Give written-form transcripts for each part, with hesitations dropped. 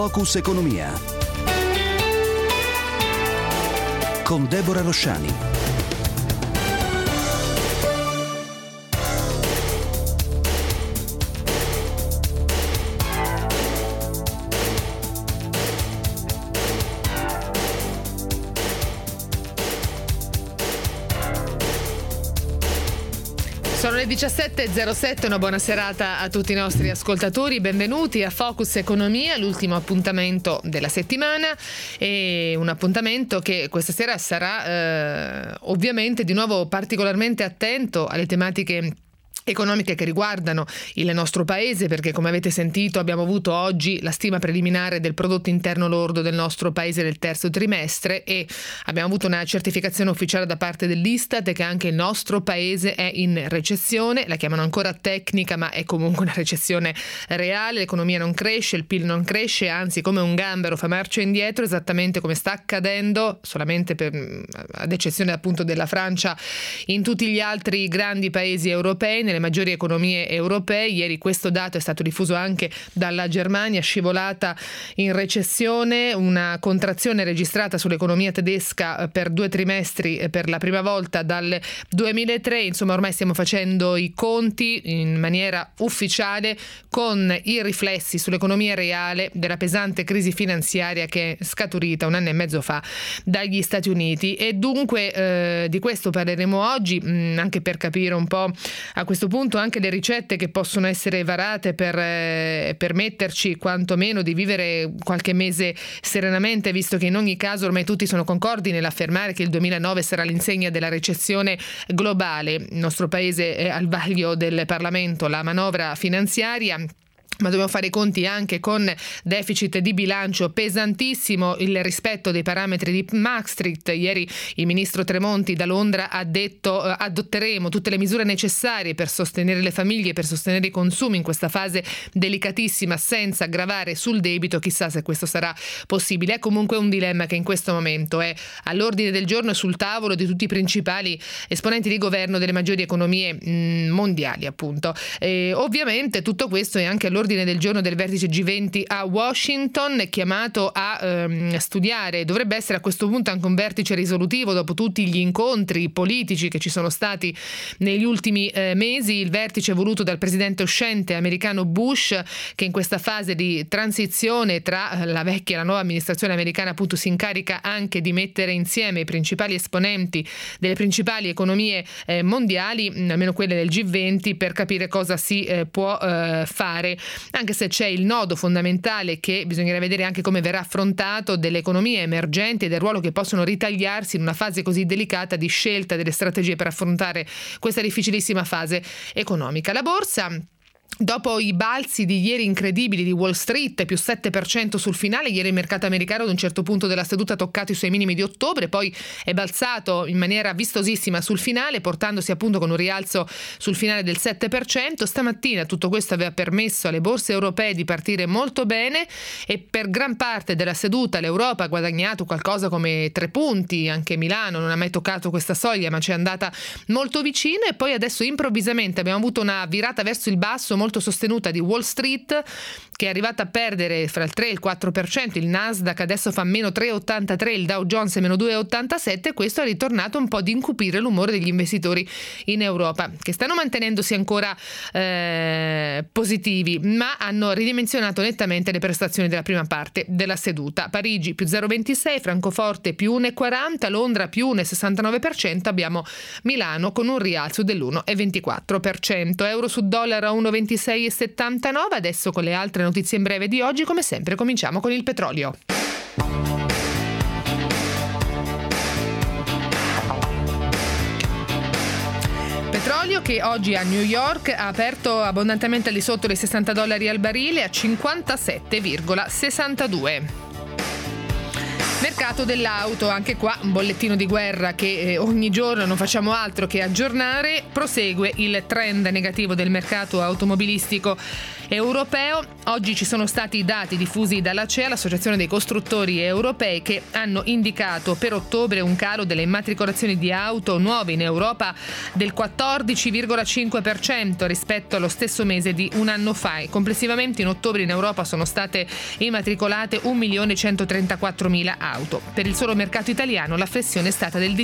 Focus Economia con Deborah Rosciani. Sono le 17.07, una buona serata a tutti i nostri ascoltatori, benvenuti a Focus Economia, l'ultimo appuntamento della settimana, e un appuntamento che questa sera sarà ovviamente di nuovo particolarmente attento alle tematiche economiche che riguardano il nostro paese, perché come avete sentito abbiamo avuto oggi la stima preliminare del prodotto interno lordo del nostro paese del terzo trimestre e abbiamo avuto una certificazione ufficiale da parte dell'Istat che anche il nostro paese è in recessione. La chiamano ancora tecnica, ma è comunque una recessione reale. L'economia non cresce, il PIL non cresce, anzi come un gambero fa marcia indietro, esattamente come sta accadendo solamente ad eccezione appunto della Francia in tutti gli altri grandi paesi europei, nelle maggiori economie europee. Ieri questo dato è stato diffuso anche dalla Germania, scivolata in recessione, una contrazione registrata sull'economia tedesca per 2 trimestri per la prima volta dal 2003. Insomma, ormai stiamo facendo i conti in maniera ufficiale con i riflessi sull'economia reale della pesante crisi finanziaria che è scaturita 1 anno e mezzo fa dagli Stati Uniti, e dunque di questo parleremo oggi, anche per capire un po' a questo punto anche le ricette che possono essere varate per permetterci quantomeno di vivere qualche mese serenamente, visto che in ogni caso ormai tutti sono concordi nell'affermare che il 2009 sarà l'insegna della recessione globale. Il nostro paese è al vaglio del Parlamento la manovra finanziaria, ma dobbiamo fare i conti anche con deficit di bilancio pesantissimo, il rispetto dei parametri di Maastricht. Ieri il ministro Tremonti da Londra ha detto adotteremo tutte le misure necessarie per sostenere le famiglie, per sostenere i consumi in questa fase delicatissima senza gravare sul debito. Chissà se questo sarà possibile. È comunque un dilemma che in questo momento è all'ordine del giorno e sul tavolo di tutti i principali esponenti di governo delle maggiori economie mondiali, appunto. Ovviamente tutto questo è anche all'ordine del giorno del vertice G20 a Washington, chiamato a studiare. Dovrebbe essere a questo punto anche un vertice risolutivo dopo tutti gli incontri politici che ci sono stati negli ultimi mesi. Il vertice voluto dal presidente uscente americano Bush, che in questa fase di transizione tra la vecchia e la nuova amministrazione americana appunto si incarica anche di mettere insieme i principali esponenti delle principali economie mondiali, almeno quelle del G20, per capire cosa si può fare. Anche se c'è il nodo fondamentale che bisognerà vedere anche come verrà affrontato delle economie emergenti e del ruolo che possono ritagliarsi in una fase così delicata di scelta delle strategie per affrontare questa difficilissima fase economica. La borsa, dopo i balzi di ieri incredibili di Wall Street, più 7% sul finale, ieri il mercato americano ad un certo punto della seduta ha toccato i suoi minimi di ottobre, poi è balzato in maniera vistosissima sul finale, portandosi appunto con un rialzo sul finale del 7%. Stamattina tutto questo aveva permesso alle borse europee di partire molto bene e per gran parte della seduta l'Europa ha guadagnato qualcosa come 3 punti, anche Milano non ha mai toccato questa soglia ma ci è andata molto vicino, e poi adesso improvvisamente abbiamo avuto una virata verso il basso molto sostenuta di Wall Street, che è arrivata a perdere fra il 3 e il 4%, il Nasdaq adesso fa meno 3,83, il Dow Jones è meno 2,87, e questo ha ritornato un po' ad incupire l'umore degli investitori in Europa, che stanno mantenendosi ancora positivi, ma hanno ridimensionato nettamente le prestazioni della prima parte della seduta. Parigi più 0,26, Francoforte più 1,40, Londra più 1,69%, abbiamo Milano con un rialzo dell'1,24%. Euro su dollaro a 1,26,79. Adesso con le altre notizie in breve di oggi, come sempre cominciamo con il petrolio. Petrolio che oggi a New York ha aperto abbondantemente al di sotto dei $60 al barile a 57,62. mercato dell'auto, anche qua un bollettino di guerra che ogni giorno non facciamo altro che aggiornare. Prosegue il trend negativo del mercato automobilistico europeo. Oggi ci sono stati i dati diffusi dall'ACEA, l'Associazione dei Costruttori Europei, che hanno indicato per ottobre un calo delle immatricolazioni di auto nuove in Europa del 14,5% rispetto allo stesso mese di un anno fa. Complessivamente in ottobre in Europa sono state immatricolate 1.134.000 auto. Per il solo mercato italiano la flessione è stata del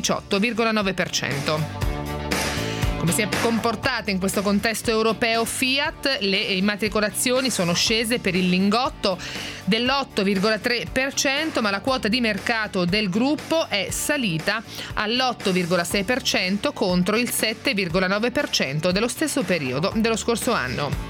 18,9%. Come si è comportata in questo contesto europeo Fiat? Le immatricolazioni sono scese per il lingotto dell'8,3%, ma la quota di mercato del gruppo è salita all'8,6% contro il 7,9% dello stesso periodo dello scorso anno.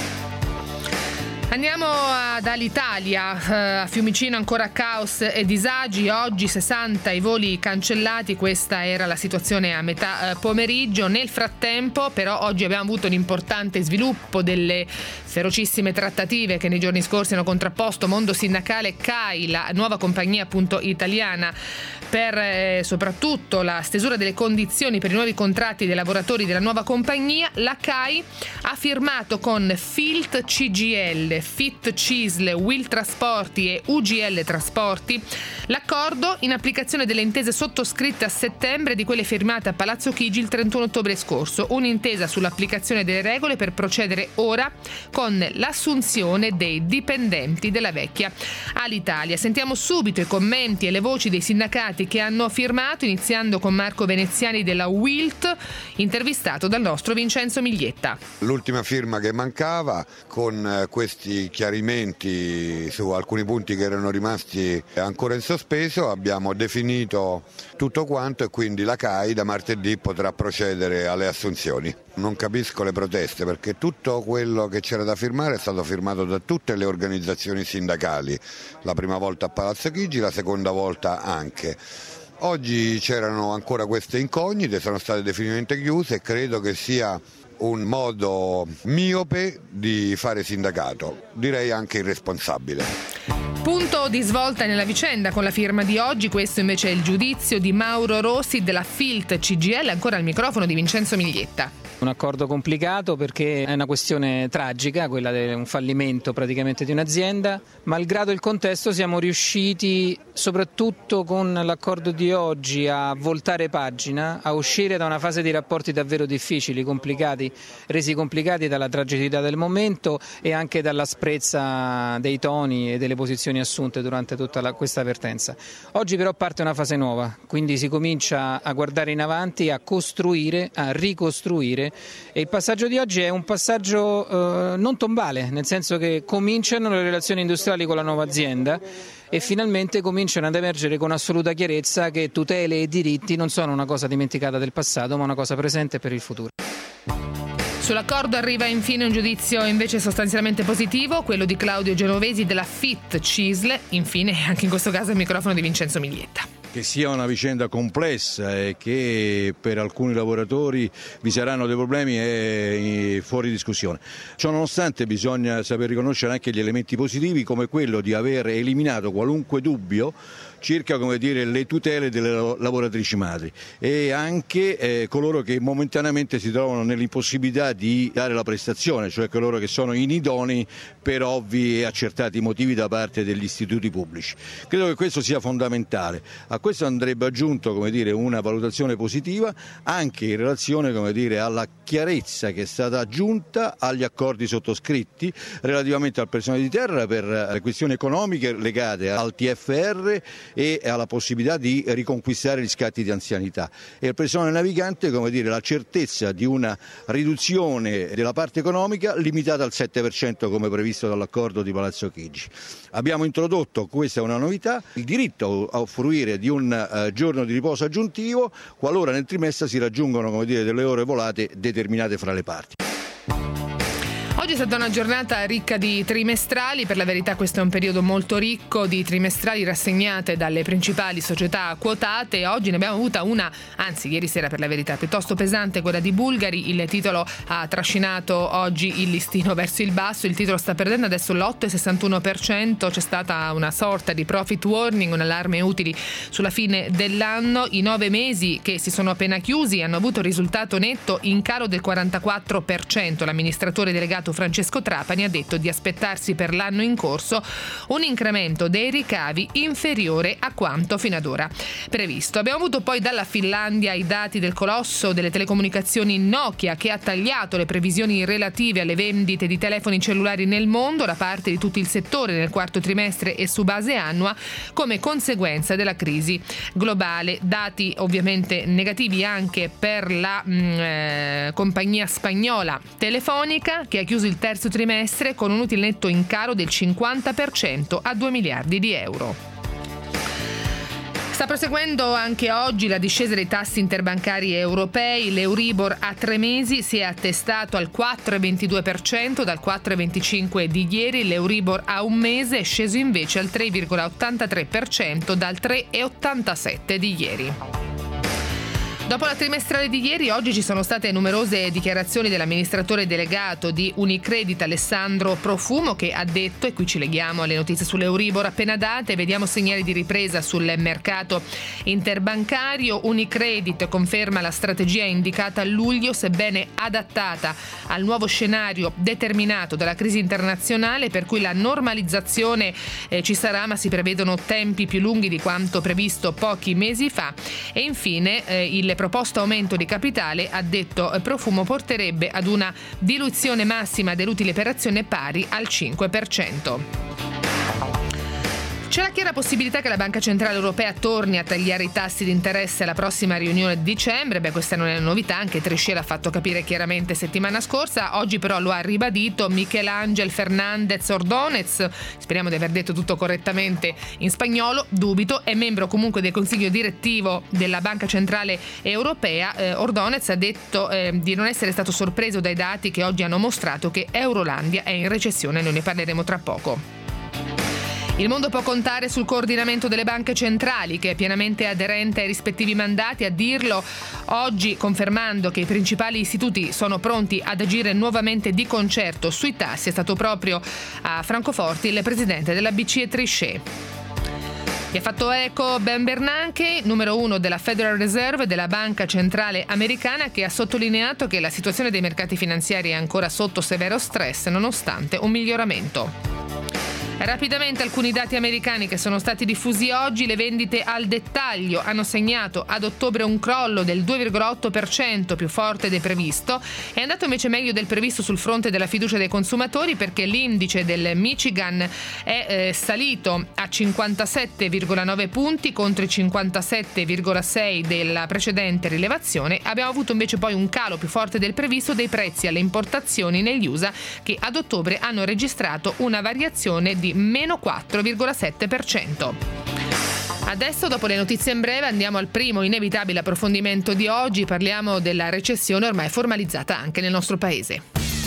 Andiamo dall'Italia, a Fiumicino ancora caos e disagi, oggi 60 i voli cancellati, questa era la situazione a metà pomeriggio. Nel frattempo però oggi abbiamo avuto un importante sviluppo delle ferocissime trattative che nei giorni scorsi hanno contrapposto mondo sindacale CAI, la nuova compagnia appunto italiana, per soprattutto la stesura delle condizioni per i nuovi contratti dei lavoratori della nuova compagnia. La CAI ha firmato con Filt CGL, Fit Cisle, Will Trasporti e UGL Trasporti l'accordo in applicazione delle intese sottoscritte a settembre e di quelle firmate a Palazzo Chigi il 31 ottobre scorso. Un'intesa sull'applicazione delle regole per procedere ora con l'assunzione dei dipendenti della vecchia Alitalia. Sentiamo subito i commenti e le voci dei sindacati che hanno firmato, iniziando con Marco Veneziani della WILT, intervistato dal nostro Vincenzo Miglietta. L'ultima firma che mancava, con questi chiarimenti su alcuni punti che erano rimasti ancora in sospeso, abbiamo definito tutto quanto e quindi la CAI da martedì potrà procedere alle assunzioni. Non capisco le proteste, perché tutto quello che c'era da firmare è stato firmato da tutte le organizzazioni sindacali, la prima volta a Palazzo Chigi, la seconda volta anche. Oggi c'erano ancora queste incognite, sono state definitivamente chiuse e credo che sia un modo miope di fare sindacato, direi anche irresponsabile. Punto di svolta nella vicenda con la firma di oggi, questo invece è il giudizio di Mauro Rossi della Filt CGL, ancora al microfono di Vincenzo Miglietta. Un accordo complicato perché è una questione tragica, quella di un fallimento praticamente di un'azienda. Malgrado il contesto siamo riusciti, soprattutto con l'accordo di oggi, a voltare pagina, a uscire da una fase di rapporti davvero difficili, complicati, resi complicati dalla tragicità del momento e anche dall'asprezza dei toni e delle posizioni assunte durante tutta questa vertenza. Oggi però parte una fase nuova, quindi si comincia a guardare in avanti, a costruire, a ricostruire. E il passaggio di oggi è un passaggio non tombale, nel senso che cominciano le relazioni industriali con la nuova azienda e finalmente cominciano ad emergere con assoluta chiarezza che tutele e diritti non sono una cosa dimenticata del passato, ma una cosa presente per il futuro. Sull'accordo arriva infine un giudizio invece sostanzialmente positivo, quello di Claudio Genovesi della Fit Cisle. Infine, anche in questo caso, il microfono di Vincenzo Miglietta. Che sia una vicenda complessa e che per alcuni lavoratori vi saranno dei problemi è fuori discussione. Ciononostante bisogna saper riconoscere anche gli elementi positivi, come quello di aver eliminato qualunque dubbio circa, come dire, le tutele delle lavoratrici madri e anche coloro che momentaneamente si trovano nell'impossibilità di dare la prestazione, cioè coloro che sono inidonei per ovvi e accertati motivi da parte degli istituti pubblici. Credo che questo sia fondamentale. A questo andrebbe aggiunto, come dire, una valutazione positiva anche in relazione, come dire, alla chiarezza che è stata aggiunta agli accordi sottoscritti relativamente al personale di terra per le questioni economiche legate al TFR e alla possibilità di riconquistare gli scatti di anzianità, e il personale navigante, come dire, la certezza di una riduzione della parte economica limitata al 7% come previsto dall'accordo di Palazzo Chigi. Abbiamo introdotto, questa è una novità, il diritto a fruire di un giorno di riposo aggiuntivo qualora nel trimestre si raggiungono, come dire, delle ore volate determinate fra le parti. Oggi è stata una giornata ricca di trimestrali, per la verità questo è un periodo molto ricco di trimestrali rassegnate dalle principali società quotate. Oggi ne abbiamo avuta una, anzi ieri sera per la verità, piuttosto pesante, quella di Bulgari. Il titolo ha trascinato oggi il listino verso il basso, il titolo sta perdendo adesso l'8,61%, c'è stata una sorta di profit warning, un allarme utili sulla fine dell'anno. I 9 mesi che si sono appena chiusi hanno avuto risultato netto in calo del 44%. L'amministratore delegato Francesco Trapani ha detto di aspettarsi per l'anno in corso un incremento dei ricavi inferiore a quanto fino ad ora previsto. Abbiamo avuto poi dalla Finlandia i dati del colosso delle telecomunicazioni Nokia, che ha tagliato le previsioni relative alle vendite di telefoni cellulari nel mondo da parte di tutto il settore nel quarto trimestre e su base annua come conseguenza della crisi globale. Dati ovviamente negativi anche per la compagnia spagnola Telefonica, che ha chiuso il terzo trimestre con un utile netto in calo del 50% a 2 miliardi di euro. Sta proseguendo anche oggi la discesa dei tassi interbancari europei. L'Euribor a 3 mesi si è attestato al 4,22% dal 4,25% di ieri. L'Euribor a un mese è sceso invece al 3,83% dal 3,87% di ieri. Dopo la trimestrale di ieri, oggi ci sono state numerose dichiarazioni dell'amministratore delegato di Unicredit Alessandro Profumo, che ha detto, e qui ci leghiamo alle notizie sull'Euribor appena date, vediamo segnali di ripresa sul mercato interbancario. Unicredit conferma la strategia indicata a luglio, sebbene adattata al nuovo scenario determinato dalla crisi internazionale, per cui la normalizzazione ci sarà, ma si prevedono tempi più lunghi di quanto previsto pochi mesi fa. E infine il proposto aumento di capitale, ha detto Profumo, porterebbe ad una diluizione massima dell'utile per azione pari al 5%. C'è la chiara possibilità che la Banca Centrale Europea torni a tagliare i tassi di interesse alla prossima riunione di dicembre. Questa non è una novità, anche Trichet l'ha fatto capire chiaramente settimana scorsa. Oggi però lo ha ribadito Miguel Fernández Ordóñez, speriamo di aver detto tutto correttamente in spagnolo, dubito, è membro comunque del consiglio direttivo della Banca Centrale Europea. Ordóñez ha detto di non essere stato sorpreso dai dati che oggi hanno mostrato che Eurolandia è in recessione, noi ne parleremo tra poco. Il mondo può contare sul coordinamento delle banche centrali, che è pienamente aderente ai rispettivi mandati. A dirlo oggi, confermando che i principali istituti sono pronti ad agire nuovamente di concerto sui tassi, è stato proprio a Francoforte il presidente della BCE Trichet. Vi ha fatto eco Ben Bernanke, numero 1 della Federal Reserve, della Banca Centrale Americana, che ha sottolineato che la situazione dei mercati finanziari è ancora sotto severo stress nonostante un miglioramento. Rapidamente alcuni dati americani che sono stati diffusi oggi. Le vendite al dettaglio hanno segnato ad ottobre un crollo del 2,8%, più forte del previsto. È andato invece meglio del previsto sul fronte della fiducia dei consumatori, perché l'indice del Michigan è salito a 57,9 punti contro i 57,6 della precedente rilevazione. Abbiamo avuto invece poi un calo più forte del previsto dei prezzi alle importazioni negli USA, che ad ottobre hanno registrato una variazione di meno 4,7%. Adesso, dopo le notizie in breve, andiamo al primo inevitabile approfondimento di oggi. Parliamo della recessione ormai formalizzata anche nel nostro paese.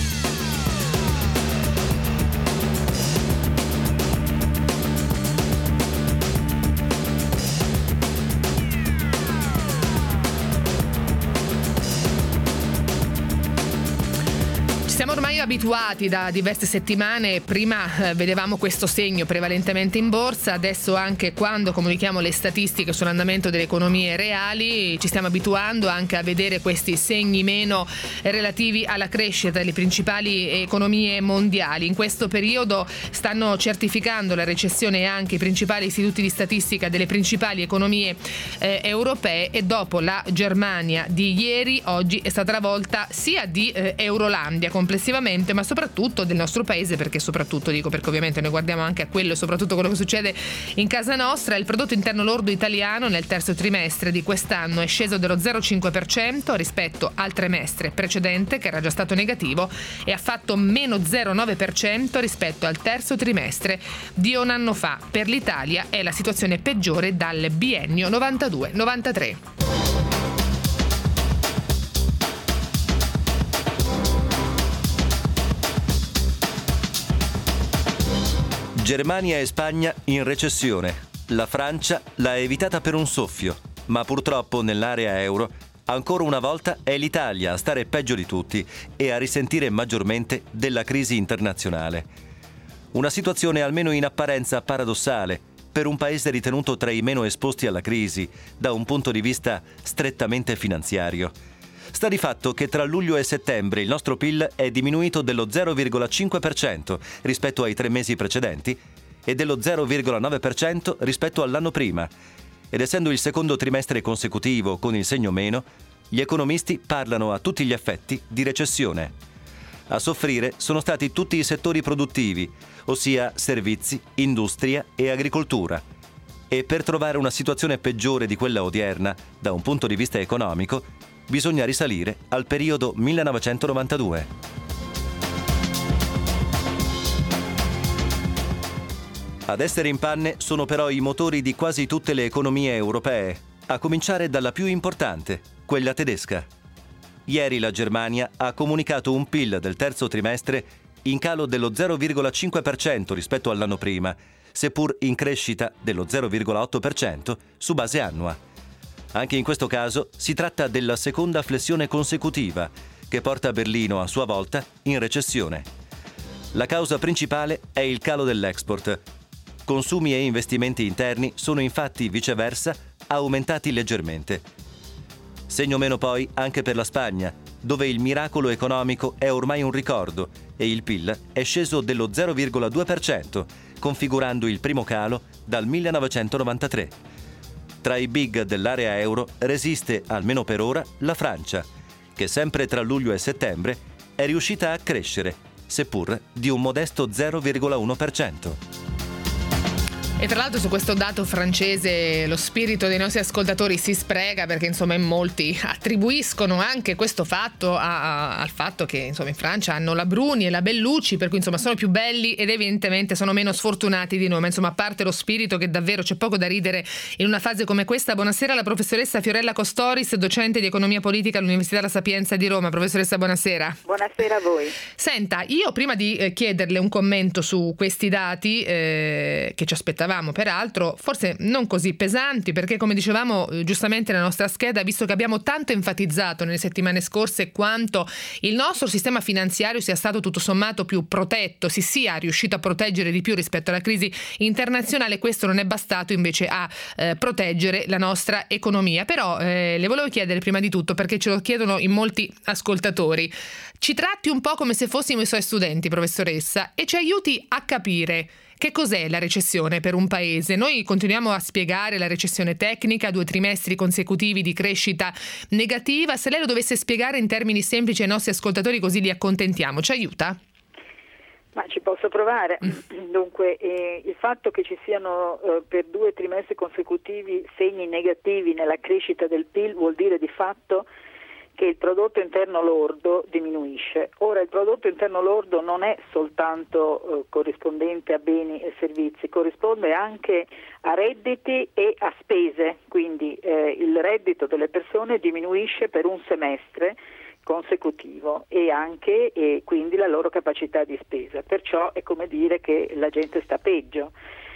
Siamo ormai abituati da diverse settimane, prima vedevamo questo segno prevalentemente in borsa, adesso anche quando comunichiamo le statistiche sull'andamento delle economie reali ci stiamo abituando anche a vedere questi segni meno relativi alla crescita delle principali economie mondiali. In questo periodo stanno certificando la recessione anche i principali istituti di statistica delle principali economie europee, e dopo la Germania di ieri, oggi è stata la volta sia di Eurolandia complessivamente, ma soprattutto del nostro paese, perché ovviamente noi guardiamo anche a quello e soprattutto quello che succede in casa nostra. Il prodotto interno lordo italiano nel terzo trimestre di quest'anno è sceso dello 0,5% rispetto al trimestre precedente, che era già stato negativo, e ha fatto meno 0,9% rispetto al terzo trimestre di un anno fa. Per l'Italia è la situazione peggiore dal biennio 92-93. Germania e Spagna in recessione. La Francia l'ha evitata per un soffio, ma purtroppo nell'area euro ancora una volta è l'Italia a stare peggio di tutti e a risentire maggiormente della crisi internazionale. Una situazione almeno in apparenza paradossale per un paese ritenuto tra i meno esposti alla crisi da un punto di vista strettamente finanziario. Sta di fatto che tra luglio e settembre il nostro PIL è diminuito dello 0,5% rispetto ai 3 mesi precedenti e dello 0,9% rispetto all'anno prima. Ed essendo il secondo trimestre consecutivo con il segno meno, gli economisti parlano a tutti gli effetti di recessione. A soffrire sono stati tutti i settori produttivi, ossia servizi, industria e agricoltura. E per trovare una situazione peggiore di quella odierna, da un punto di vista economico, bisogna risalire al periodo 1992. Ad essere in panne sono però i motori di quasi tutte le economie europee, a cominciare dalla più importante, quella tedesca. Ieri la Germania ha comunicato un PIL del terzo trimestre in calo dello 0,5% rispetto all'anno prima, seppur in crescita dello 0,8% su base annua. Anche in questo caso si tratta della seconda flessione consecutiva, che porta Berlino a sua volta in recessione. La causa principale è il calo dell'export. Consumi e investimenti interni sono infatti viceversa aumentati leggermente. Segno meno poi anche per la Spagna, dove il miracolo economico è ormai un ricordo e il PIL è sceso dello 0,2%, configurando il primo calo dal 1993. Tra i big dell'area euro resiste, almeno per ora, la Francia, che sempre tra luglio e settembre è riuscita a crescere, seppur di un modesto 0,1%. E tra l'altro su questo dato francese lo spirito dei nostri ascoltatori si sprega, perché insomma in molti attribuiscono anche questo fatto al fatto che insomma in Francia hanno la Bruni e la Bellucci, per cui insomma sono più belli ed evidentemente sono meno sfortunati di noi. Ma insomma, a parte lo spirito, che davvero c'è poco da ridere in una fase come questa. Buonasera alla professoressa Fiorella Costoris, docente di economia politica all'Università La Sapienza di Roma. Professoressa, buonasera. Buonasera a voi. Senta, io prima di chiederle un commento su questi dati che ci aspettavamo peraltro, forse non così pesanti, perché come dicevamo giustamente nella nostra scheda, visto che abbiamo tanto enfatizzato nelle settimane scorse quanto il nostro sistema finanziario sia stato tutto sommato più protetto, si sia riuscito a proteggere di più rispetto alla crisi internazionale, questo non è bastato invece a proteggere la nostra economia. Però le volevo chiedere prima di tutto, perché ce lo chiedono in molti ascoltatori, ci tratti un po' come se fossimo i suoi studenti, professoressa, e ci aiuti a capire che cos'è la recessione per un paese. Noi continuiamo a spiegare la recessione tecnica, 2 trimestri consecutivi di crescita negativa. Se lei lo dovesse spiegare in termini semplici ai nostri ascoltatori, così li accontentiamo, ci aiuta? Ma ci posso provare. Dunque, il fatto che ci siano per 2 trimestri consecutivi segni negativi nella crescita del PIL vuol dire di fatto che il prodotto interno lordo diminuisce. Ora, il prodotto interno lordo non è soltanto corrispondente a beni e servizi, corrisponde anche a redditi e a spese, quindi il reddito delle persone diminuisce per un semestre consecutivo e quindi la loro capacità di spesa. Perciò è come dire che la gente sta peggio.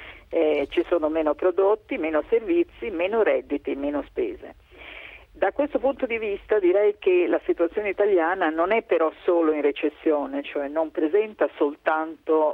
Ci sono meno prodotti, meno servizi, meno redditi, meno spese. Da questo punto di vista direi che la situazione italiana non è però solo in recessione, cioè non presenta soltanto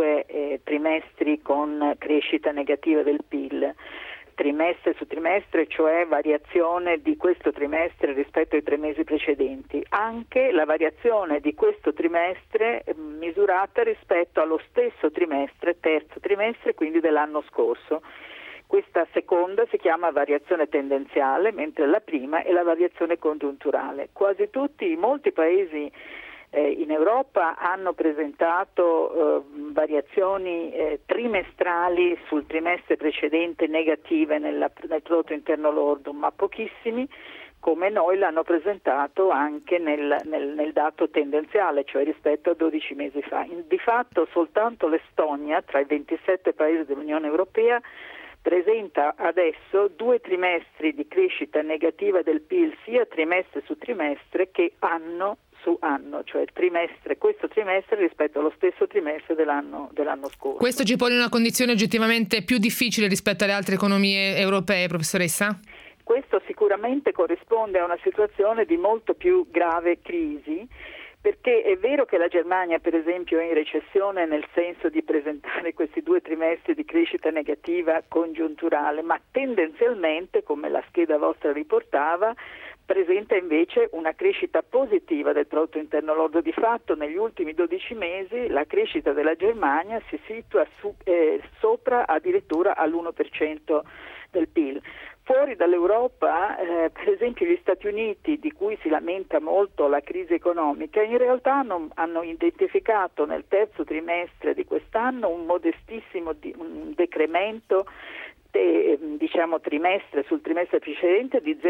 2 trimestri con crescita negativa del PIL, trimestre su trimestre, cioè variazione di questo trimestre rispetto ai 3 mesi precedenti. Anche la variazione di questo trimestre misurata rispetto allo stesso trimestre, terzo trimestre, quindi dell'anno scorso. Questa seconda si chiama variazione tendenziale, mentre la prima è la variazione congiunturale. Molti paesi in Europa hanno presentato variazioni trimestrali sul trimestre precedente negative nel prodotto interno lordo, ma pochissimi, come noi, l'hanno presentato anche nel dato tendenziale, cioè rispetto a 12 mesi fa. Di fatto soltanto l'Estonia, tra i 27 paesi dell'Unione Europea, presenta adesso 2 trimestri di crescita negativa del PIL sia trimestre su trimestre che anno su anno, cioè questo trimestre rispetto allo stesso trimestre dell'anno scorso. Questo ci pone in una condizione oggettivamente più difficile rispetto alle altre economie europee, professoressa? Questo sicuramente corrisponde a una situazione di molto più grave crisi, perché è vero che la Germania, per esempio, è in recessione nel senso di presentare questi 2 trimestri di crescita negativa congiunturale, ma tendenzialmente, come la scheda vostra riportava, presenta invece una crescita positiva del prodotto interno lordo. Di fatto negli ultimi 12 mesi la crescita della Germania si situa sopra addirittura all'1% del PIL. Fuori dall'Europa, per esempio gli Stati Uniti, di cui si lamenta molto la crisi economica, in realtà hanno identificato nel terzo trimestre di quest'anno un modestissimo decremento trimestre sul trimestre precedente di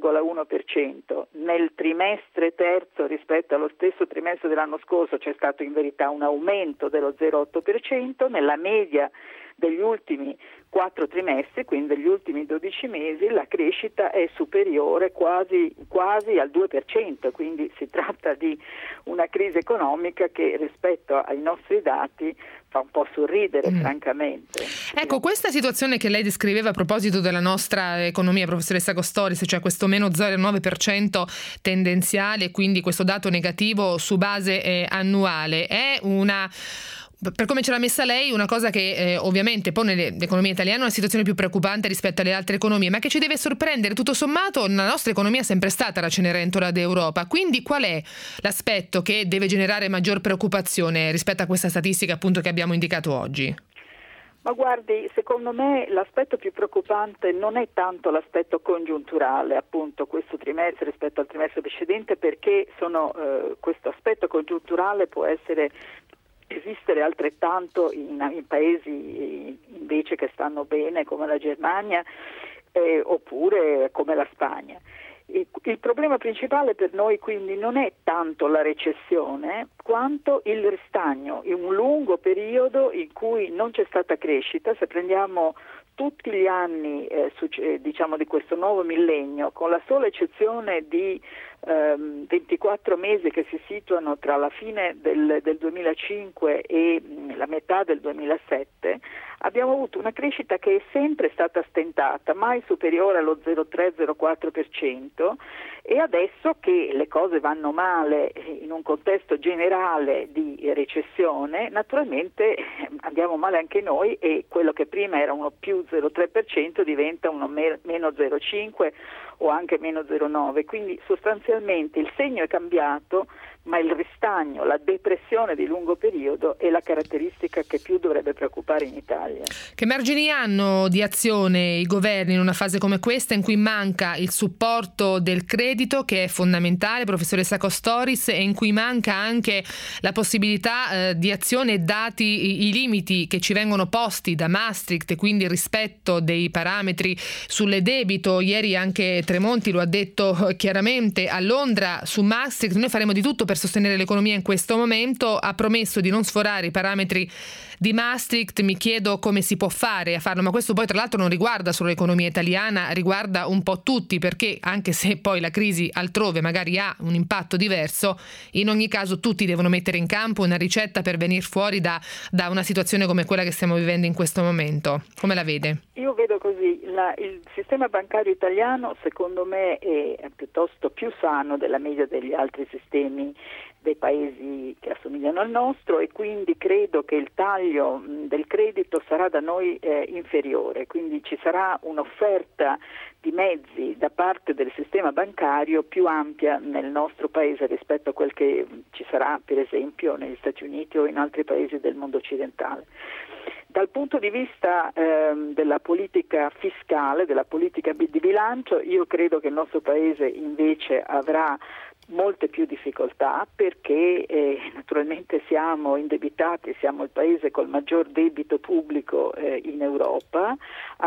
0,1%. Nel trimestre terzo rispetto allo stesso trimestre dell'anno scorso c'è stato in verità un aumento dello 0,8%, nella media degli ultimi 4 trimestri, quindi degli ultimi 12 mesi, la crescita è superiore quasi al 2%, quindi si tratta di una crisi economica che rispetto ai nostri dati fa un po' sorridere, francamente. Ecco, questa situazione che lei descriveva a proposito della nostra economia, professoressa Costoris, cioè questo meno 0,9% tendenziale, quindi questo dato negativo su base annuale, è una... Per come ce l'ha messa lei, una cosa che ovviamente pone l'economia italiana in una situazione più preoccupante rispetto alle altre economie, ma che ci deve sorprendere. Tutto sommato la nostra economia è sempre stata la Cenerentola d'Europa, quindi qual è l'aspetto che deve generare maggior preoccupazione rispetto a questa statistica appunto che abbiamo indicato oggi? Ma guardi, secondo me l'aspetto più preoccupante non è tanto l'aspetto congiunturale, appunto questo trimestre rispetto al trimestre precedente, perché questo aspetto congiunturale può esistere altrettanto in paesi invece che stanno bene come la Germania oppure come la Spagna. Il problema principale per noi quindi non è tanto la recessione quanto il ristagno, in un lungo periodo in cui non c'è stata crescita. Se prendiamo tutti gli anni di questo nuovo millennio, con la sola eccezione di 24 mesi che si situano tra la fine del 2005 e la metà del 2007, abbiamo avuto una crescita che è sempre stata stentata, mai superiore allo 0,3-0,4%, e adesso che le cose vanno male in un contesto generale di recessione, naturalmente andiamo male anche noi e quello che prima era uno più 0,3% diventa uno meno 0,5% o anche meno 0,9%, quindi sostanzialmente il segno è cambiato, ma il ristagno, la depressione di lungo periodo è la caratteristica che più dovrebbe preoccupare in Italia. Che margini hanno di azione i governi in una fase come questa in cui manca il supporto del credito, che è fondamentale, professoressa Costoris, e in cui manca anche la possibilità di azione dati i limiti che ci vengono posti da Maastricht, e quindi il rispetto dei parametri sulle debito? Ieri anche Tremonti lo ha detto chiaramente a Londra su Maastricht: noi faremo di tutto per sostenere l'economia in questo momento, ha promesso di non sforare i parametri di Maastricht. Mi chiedo come si può fare a farlo, ma questo poi tra l'altro non riguarda solo l'economia italiana, riguarda un po' tutti, perché anche se poi la crisi altrove magari ha un impatto diverso, in ogni caso tutti devono mettere in campo una ricetta per venire fuori da una situazione come quella che stiamo vivendo in questo momento. Come la vede? Io vedo così, il sistema bancario italiano secondo me è piuttosto più sano della media degli altri sistemi dei paesi che assomigliano al nostro, e quindi credo che il taglio del credito sarà da noi inferiore, quindi ci sarà un'offerta di mezzi da parte del sistema bancario più ampia nel nostro paese rispetto a quel che ci sarà per esempio negli Stati Uniti o in altri paesi del mondo occidentale. Dal punto di vista della politica fiscale, della politica di bilancio, io credo che il nostro paese invece avrà molte più difficoltà, perché naturalmente siamo indebitati, siamo il paese col maggior debito pubblico in Europa,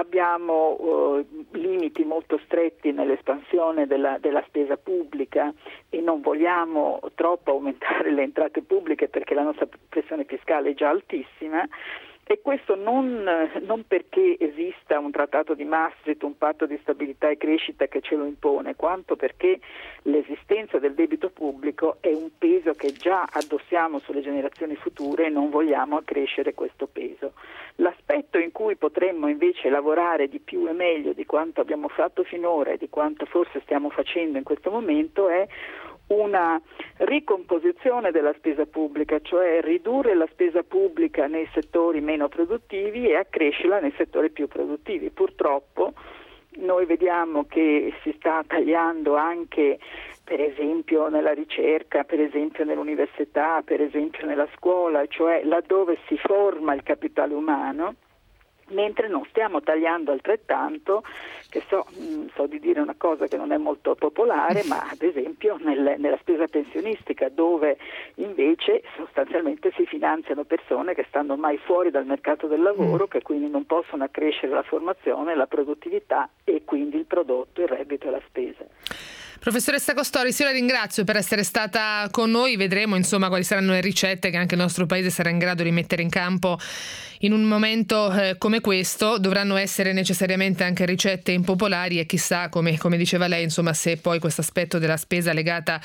abbiamo limiti molto stretti nell'espansione della spesa pubblica e non vogliamo troppo aumentare le entrate pubbliche perché la nostra pressione fiscale è già altissima, E questo non perché esista un trattato di Maastricht, un patto di stabilità e crescita che ce lo impone, quanto perché l'esistenza del debito pubblico è un peso che già addossiamo sulle generazioni future e non vogliamo accrescere questo peso. L'aspetto in cui potremmo invece lavorare di più e meglio di quanto abbiamo fatto finora e di quanto forse stiamo facendo in questo momento è una ricomposizione della spesa pubblica, cioè ridurre la spesa pubblica nei settori meno produttivi e accrescerla nei settori più produttivi. Purtroppo noi vediamo che si sta tagliando anche, per esempio nella ricerca, per esempio nell'università, per esempio nella scuola, cioè laddove si forma il capitale umano, mentre non stiamo tagliando altrettanto, che so di dire una cosa che non è molto popolare, ma ad esempio nella spesa pensionistica, dove invece sostanzialmente si finanziano persone che stanno ormai fuori dal mercato del lavoro, che quindi non possono accrescere la formazione, la produttività e quindi il prodotto, il reddito e la spesa. Professoressa Costoris, io la ringrazio per essere stata con noi. Vedremo insomma quali saranno le ricette che anche il nostro paese sarà in grado di mettere in campo in un momento come questo. Dovranno essere necessariamente anche ricette impopolari e chissà, come diceva lei, insomma, se poi questo aspetto della spesa legata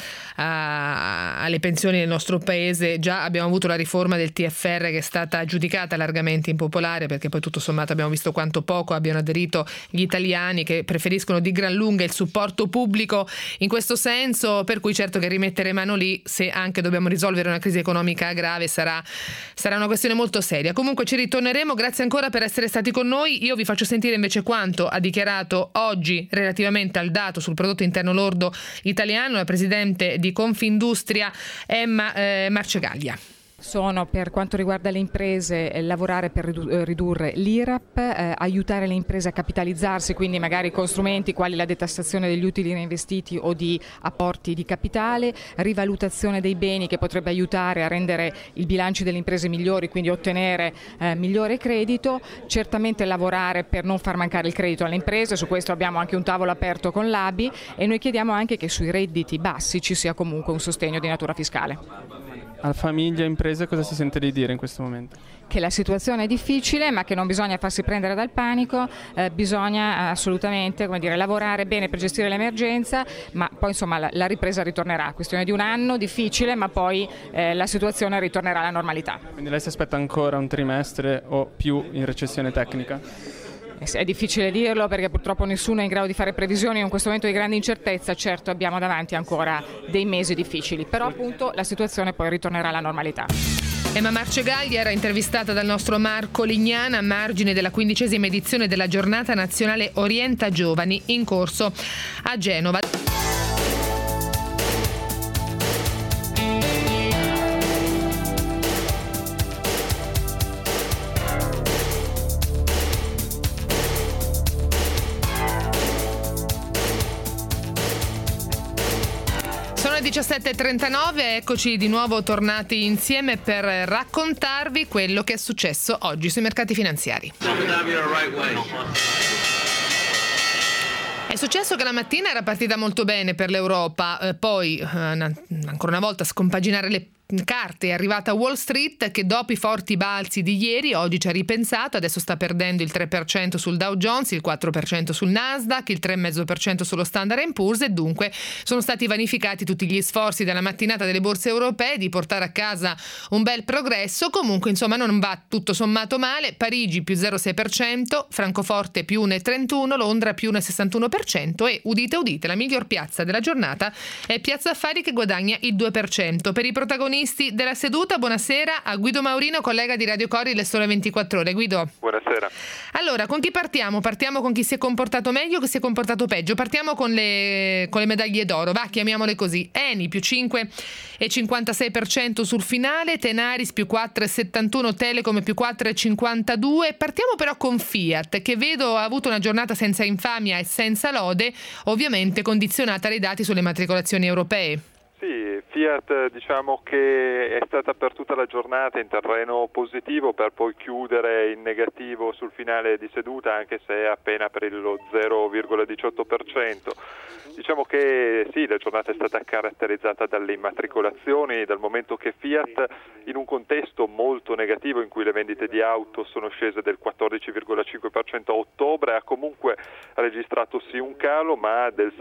alle pensioni nel nostro paese. Già abbiamo avuto la riforma del TFR che è stata giudicata largamente impopolare, perché poi tutto sommato abbiamo visto quanto poco abbiano aderito gli italiani, che preferiscono di gran lunga il supporto pubblico in questo senso, per cui certo che rimettere mano lì, se anche dobbiamo risolvere una crisi economica grave, sarà una questione molto seria. Comunque ci ritorneremo, grazie ancora per essere stati con noi. Io vi faccio sentire invece quanto ha dichiarato oggi relativamente al dato sul prodotto interno lordo italiano la presidente di Confindustria Emma Marcegaglia. Sono, per quanto riguarda le imprese, lavorare per ridurre l'IRAP, aiutare le imprese a capitalizzarsi, quindi magari con strumenti quali la detassazione degli utili reinvestiti o di apporti di capitale, rivalutazione dei beni che potrebbe aiutare a rendere i bilanci delle imprese migliori, quindi ottenere migliore credito, certamente lavorare per non far mancare il credito alle imprese. Su questo abbiamo anche un tavolo aperto con l'ABI e noi chiediamo anche che sui redditi bassi ci sia comunque un sostegno di natura fiscale. A famiglia e imprese cosa si sente di dire in questo momento? Che la situazione è difficile, ma che non bisogna farsi prendere dal panico, bisogna assolutamente lavorare bene per gestire l'emergenza, ma poi insomma la ripresa ritornerà. Questione di un anno, difficile, ma poi la situazione ritornerà alla normalità. Quindi lei si aspetta ancora un trimestre o più in recessione tecnica? È difficile dirlo perché purtroppo nessuno è in grado di fare previsioni in questo momento di grande incertezza. Certo, abbiamo davanti ancora dei mesi difficili, però appunto la situazione poi ritornerà alla normalità. Emma Marcegaglia era intervistata dal nostro Marco Lignana a margine della 15ª edizione della Giornata Nazionale Orienta Giovani in corso a Genova. Sono le 17.39, eccoci di nuovo tornati insieme per raccontarvi quello che è successo oggi sui mercati finanziari. È successo che la mattina era partita molto bene per l'Europa, poi ancora una volta scompaginare le carte è arrivata Wall Street, che dopo i forti balzi di ieri oggi ci ha ripensato, adesso sta perdendo il 3% sul Dow Jones, il 4% sul Nasdaq, il 3,5% sullo Standard & Poor's, e dunque sono stati vanificati tutti gli sforzi della mattinata delle borse europee di portare a casa un bel progresso. Comunque insomma non va tutto sommato male. Parigi più 0,6%, Francoforte più 1,31%, Londra più 1,61% e udite udite la miglior piazza della giornata è Piazza Affari, che guadagna il 2%. Per i protagonisti della seduta, buonasera a Guido Maurino, collega di Radio Corri Le Sole 24 Ore. Guido. Buonasera. Allora, con chi partiamo? Partiamo con chi si è comportato meglio o chi si è comportato peggio? Partiamo con le medaglie d'oro, va, chiamiamole così. Eni più 5,56% sul finale, Tenaris più 4,71%, Telecom più 4,52%. Partiamo però con Fiat, che vedo ha avuto una giornata senza infamia e senza lode, ovviamente condizionata dai dati sulle matricolazioni europee. Sì, Fiat diciamo che è stata per tutta la giornata in terreno positivo per poi chiudere in negativo sul finale di seduta, anche se appena per lo 0,18%. Diciamo che sì, la giornata è stata caratterizzata dalle immatricolazioni, dal momento che Fiat, in un contesto molto negativo in cui le vendite di auto sono scese del 14,5% a ottobre, ha comunque registrato sì un calo, ma del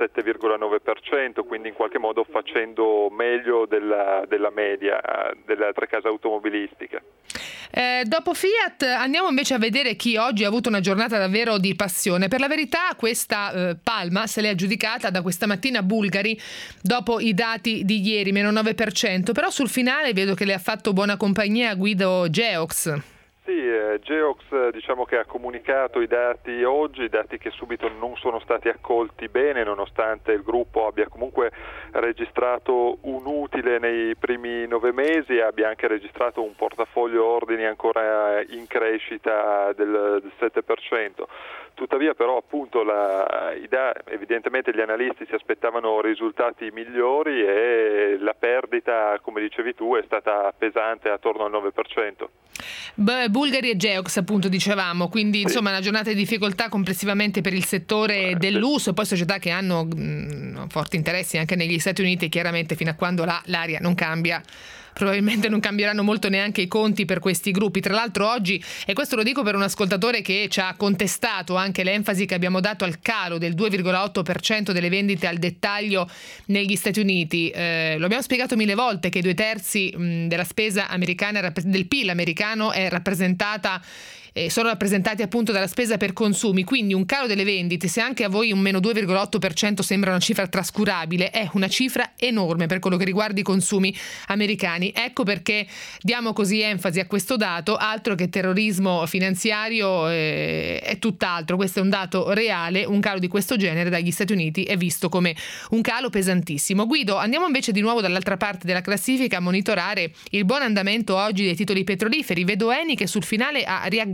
7,9%, quindi in qualche modo facendo meglio della media delle altre case automobilistiche. Dopo Fiat andiamo invece a vedere chi oggi ha avuto una giornata davvero di passione. Per la verità questa palma se l'è aggiudicata da questa mattina Bulgari dopo i dati di ieri, meno 9%, però sul finale vedo che le ha fatto buona compagnia Guido Geox. Sì, Geox diciamo che ha comunicato i dati oggi, dati che subito non sono stati accolti bene, nonostante il gruppo abbia comunque registrato un utile nei primi 9 mesi e abbia anche registrato un portafoglio ordini ancora in crescita del 7%. Tuttavia però appunto evidentemente gli analisti si aspettavano risultati migliori e la perdita, come dicevi tu, è stata pesante attorno al 9%. Bulgari e Geox appunto dicevamo, quindi insomma una giornata di difficoltà complessivamente per il settore del lusso e poi società che hanno forti interessi anche negli Stati Uniti, e chiaramente fino a quando l'aria non cambia probabilmente non cambieranno molto neanche i conti per questi gruppi. Tra l'altro oggi, e questo lo dico per un ascoltatore che ci ha contestato anche l'enfasi che abbiamo dato al calo del 2,8% delle vendite al dettaglio negli Stati Uniti, lo abbiamo spiegato 1000 volte che 2/3 della spesa americana, del PIL americano, è rappresentata sono rappresentati appunto dalla spesa per consumi, quindi un calo delle vendite, se anche a voi un meno 2,8% sembra una cifra trascurabile, è una cifra enorme per quello che riguarda i consumi americani. Ecco perché diamo così enfasi a questo dato, altro che terrorismo finanziario, è tutt'altro. Questo è un dato reale, un calo di questo genere dagli Stati Uniti è visto come un calo pesantissimo. Guido, andiamo invece di nuovo dall'altra parte della classifica a monitorare il buon andamento oggi dei titoli petroliferi. Vedo Eni che sul finale ha riagganciato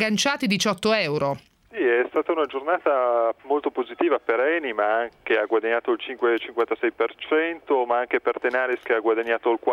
€18. Sì, è stata una giornata molto positiva per Eni, ma anche ha guadagnato il 5,56%, ma anche per Tenaris che ha guadagnato il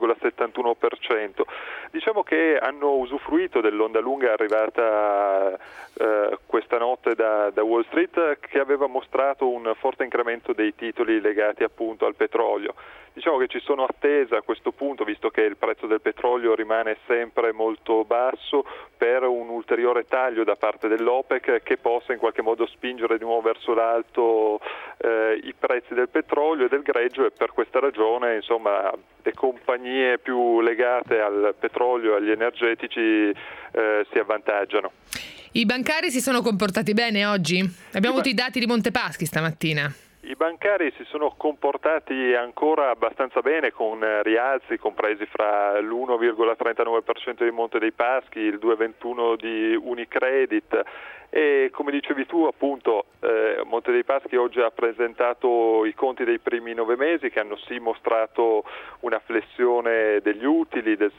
4,71%. Diciamo che hanno usufruito dell'onda lunga arrivata questa notte da Wall Street, che aveva mostrato un forte incremento dei titoli legati appunto al petrolio. Diciamo che ci sono attese a questo punto, visto che il prezzo del petrolio rimane sempre molto basso, per un ulteriore taglio da parte dell'OPEC che possa in qualche modo spingere di nuovo verso l'alto i prezzi del petrolio e del greggio, e per questa ragione insomma le compagnie più legate al petrolio e agli energetici si avvantaggiano. I bancari si sono comportati bene oggi? Abbiamo avuto i dati di Montepaschi stamattina. I bancari si sono comportati ancora abbastanza bene, con rialzi compresi fra l'1,39% di Monte dei Paschi, il 2,21% di Unicredit, e come dicevi tu appunto Monte dei Paschi oggi ha presentato i conti dei primi 9 mesi che hanno sì mostrato una flessione degli utili del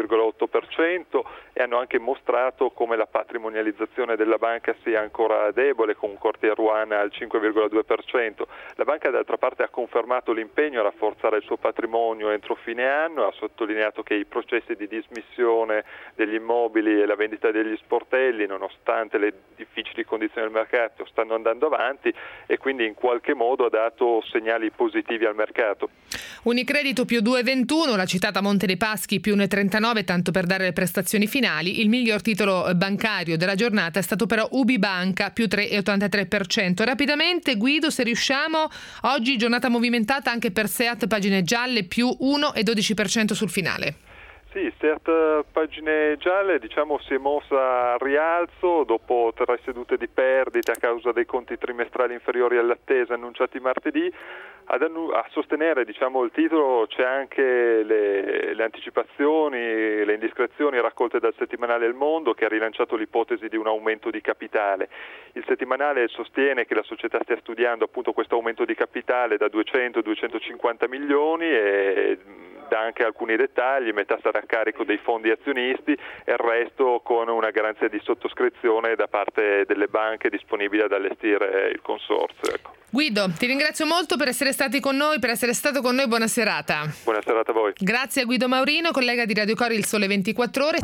16,8% e hanno anche mostrato come la patrimonializzazione della banca sia ancora debole, con un Quartier One al 5,2%. La banca d'altra parte ha confermato l'impegno a rafforzare il suo patrimonio entro fine anno, ha sottolineato che i processi di dismissione degli immobili e la vendita degli sportelli, nonostante le difficili condizioni del mercato, stanno andando avanti, e quindi in qualche modo ha dato segnali positivi al mercato. Unicredito più 2,21, la citata Monte dei Paschi più 1,39, tanto per dare le prestazioni finali. Il miglior titolo bancario della giornata è stato però UBI Banca più 3,83%. Rapidamente Guido, se riusciamo, oggi giornata movimentata anche per Seat Pagine Gialle più 1,12% sul finale. Sì, Seat Pagine Gialle diciamo si è mossa a rialzo dopo 3 sedute di perdite a causa dei conti trimestrali inferiori all'attesa annunciati martedì. A sostenere diciamo il titolo c'è anche le anticipazioni, le indiscrezioni raccolte dal settimanale Il Mondo, che ha rilanciato l'ipotesi di un aumento di capitale. Il settimanale sostiene che la società stia studiando appunto questo aumento di capitale da 200-250 milioni e dà anche alcuni dettagli, metà sarà a carico dei fondi azionisti e il resto con una garanzia di sottoscrizione da parte delle banche disponibili ad allestire il consorzio. Ecco. Guido, ti ringrazio molto per essere stato con noi, buona serata. Buona serata a voi. Grazie a Guido Maurino, collega di Radio Cori Il Sole 24 Ore.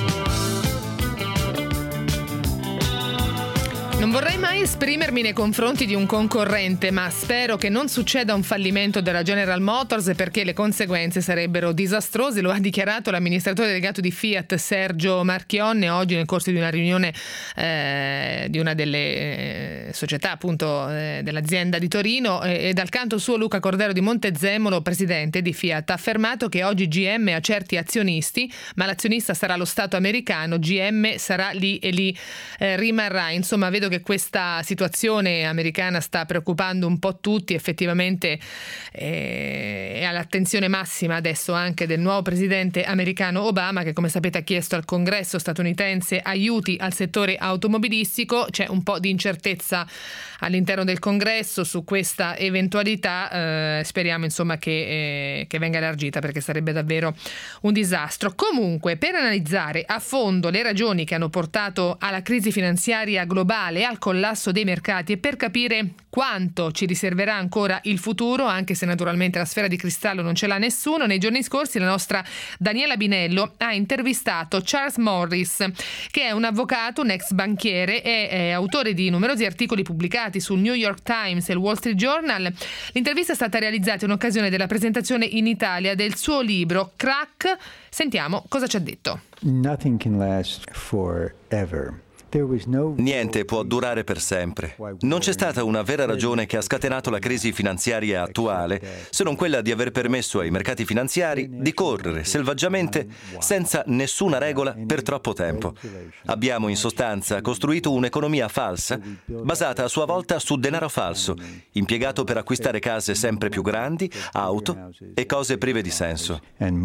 Non vorrei mai esprimermi nei confronti di un concorrente, ma spero che non succeda un fallimento della General Motors, perché le conseguenze sarebbero disastrose. Lo ha dichiarato l'amministratore delegato di Fiat Sergio Marchionne oggi nel corso di una riunione di una delle società appunto dell'azienda di Torino, e dal canto suo Luca Cordero di Montezemolo, presidente di Fiat, ha affermato che oggi GM ha certi azionisti, ma l'azionista sarà lo Stato americano, GM sarà lì e lì rimarrà. Insomma, vedo che questa situazione americana sta preoccupando un po' tutti, effettivamente è all'attenzione massima adesso anche del nuovo presidente americano Obama, che come sapete ha chiesto al Congresso statunitense aiuti al settore automobilistico. C'è un po' di incertezza all'interno del Congresso su questa eventualità, speriamo insomma che venga elargita, perché sarebbe davvero un disastro. Comunque, per analizzare a fondo le ragioni che hanno portato alla crisi finanziaria globale, al collasso dei mercati, e per capire quanto ci riserverà ancora il futuro, anche se naturalmente la sfera di cristallo non ce l'ha nessuno, nei giorni scorsi la nostra Daniela Binello ha intervistato Charles Morris, che è un avvocato, un ex banchiere e è autore di numerosi articoli pubblicati sul New York Times e il Wall Street Journal. L'intervista è stata realizzata in occasione della presentazione in Italia del suo libro Crack. Sentiamo cosa ci ha detto. Nothing can last forever. Niente può durare per sempre. Non c'è stata una vera ragione che ha scatenato la crisi finanziaria attuale, se non quella di aver permesso ai mercati finanziari di correre selvaggiamente senza nessuna regola per troppo tempo. Abbiamo in sostanza costruito un'economia falsa, basata a sua volta su denaro falso, impiegato per acquistare case sempre più grandi, auto e cose prive di senso.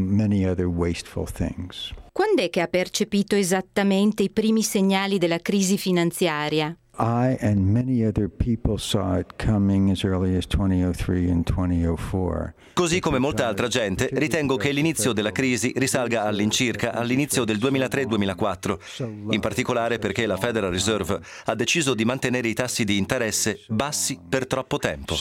Quando è che ha percepito esattamente i primi segnali della crisi finanziaria? I and many other people saw it coming as early as 2003 and 2004. Così come molta altra gente, ritengo che l'inizio della crisi risalga all'incirca all'inizio del 2003-2004, in particolare perché la Federal Reserve ha deciso di mantenere i tassi di interesse bassi per troppo tempo.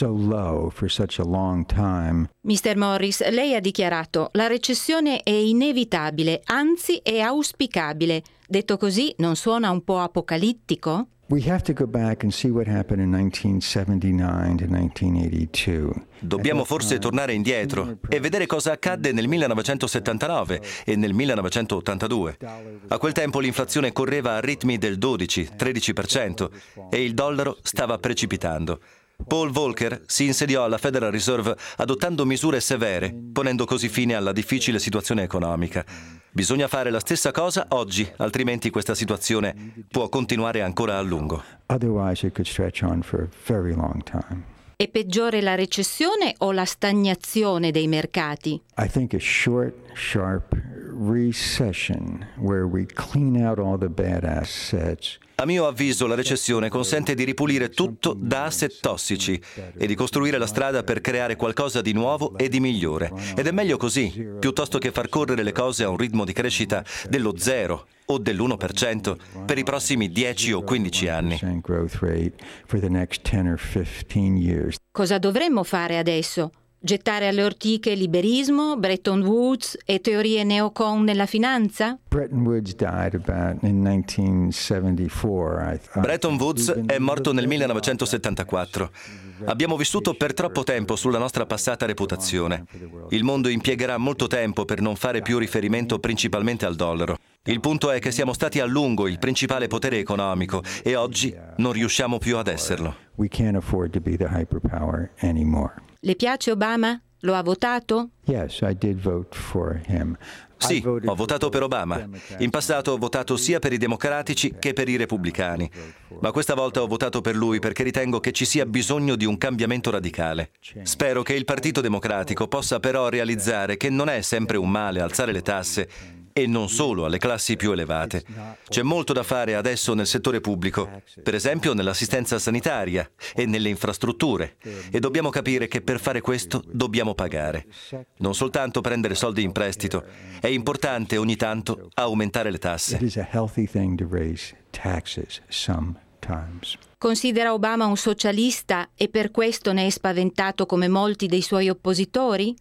Mr. Morris, lei ha dichiarato: la recessione è inevitabile, anzi è auspicabile. Detto così, non suona un po' apocalittico? We have to go back and see what happened in 1979 to 1982. Dobbiamo forse tornare indietro e vedere cosa accadde nel 1979 e nel 1982. A quel tempo l'inflazione correva a ritmi del 12-13% e il dollaro stava precipitando. Paul Volcker si insediò alla Federal Reserve adottando misure severe, ponendo così fine alla difficile situazione economica. Bisogna fare la stessa cosa oggi, altrimenti questa situazione può continuare ancora a lungo. Otherwise it could stretch on for a very long time. È peggiore la recessione o la stagnazione dei mercati? I think a short, sharp recession where we clean out all the bad assets. A mio avviso la recessione consente di ripulire tutto da asset tossici e di costruire la strada per creare qualcosa di nuovo e di migliore. Ed è meglio così, piuttosto che far correre le cose a un ritmo di crescita dello 0 o dell'1% per i prossimi 10 o 15 anni. Cosa dovremmo fare adesso? Gettare alle ortiche liberismo, Bretton Woods e teorie neocon nella finanza? Bretton Woods died about in 1974. Bretton Woods è morto nel 1974. Abbiamo vissuto per troppo tempo sulla nostra passata reputazione. Il mondo impiegherà molto tempo per non fare più riferimento principalmente al dollaro. Il punto è che siamo stati a lungo il principale potere economico e oggi non riusciamo più ad esserlo. We can't afford to be the hyperpower anymore. Le piace Obama? Lo ha votato? Yes, I did vote for him. Sì, ho votato per Obama. In passato ho votato sia per i democratici che per i repubblicani. Ma questa volta ho votato per lui perché ritengo che ci sia bisogno di un cambiamento radicale. Spero che il Partito Democratico possa però realizzare che non è sempre un male alzare le tasse e non solo alle classi più elevate. C'è molto da fare adesso nel settore pubblico, per esempio nell'assistenza sanitaria e nelle infrastrutture, e dobbiamo capire che per fare questo dobbiamo pagare. Non soltanto prendere soldi in prestito, è importante ogni tanto aumentare le tasse. Considera Obama un socialista e per questo ne è spaventato come molti dei suoi oppositori?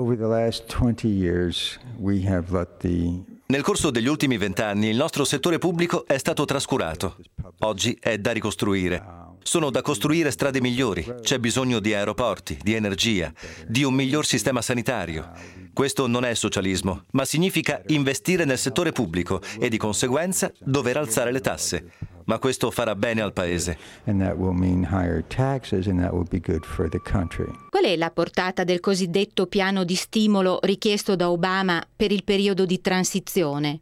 Nel corso degli ultimi 20 anni il nostro settore pubblico è stato trascurato. Oggi è da ricostruire. Sono da costruire strade migliori. C'è bisogno di aeroporti, di energia, di un miglior sistema sanitario. Questo non è socialismo, ma significa investire nel settore pubblico e di conseguenza dover alzare le tasse. Ma questo farà bene al Paese. Qual è la portata del cosiddetto piano di stimolo richiesto da Obama per il periodo di transizione?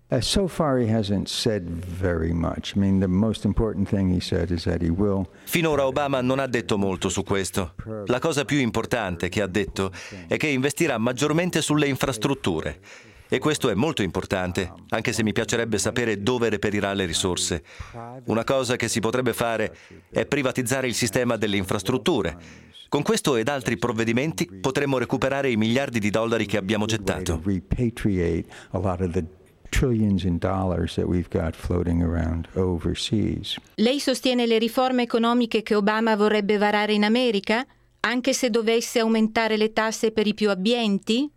Finora Obama non ha detto molto su questo. La cosa più importante che ha detto è che investirà maggiormente sulle infrastrutture. E questo è molto importante, anche se mi piacerebbe sapere dove reperirà le risorse. Una cosa che si potrebbe fare è privatizzare il sistema delle infrastrutture. Con questo ed altri provvedimenti potremmo recuperare i miliardi di dollari che abbiamo gettato. Lei sostiene le riforme economiche che Obama vorrebbe varare in America? Anche se dovesse aumentare le tasse per i più abbienti?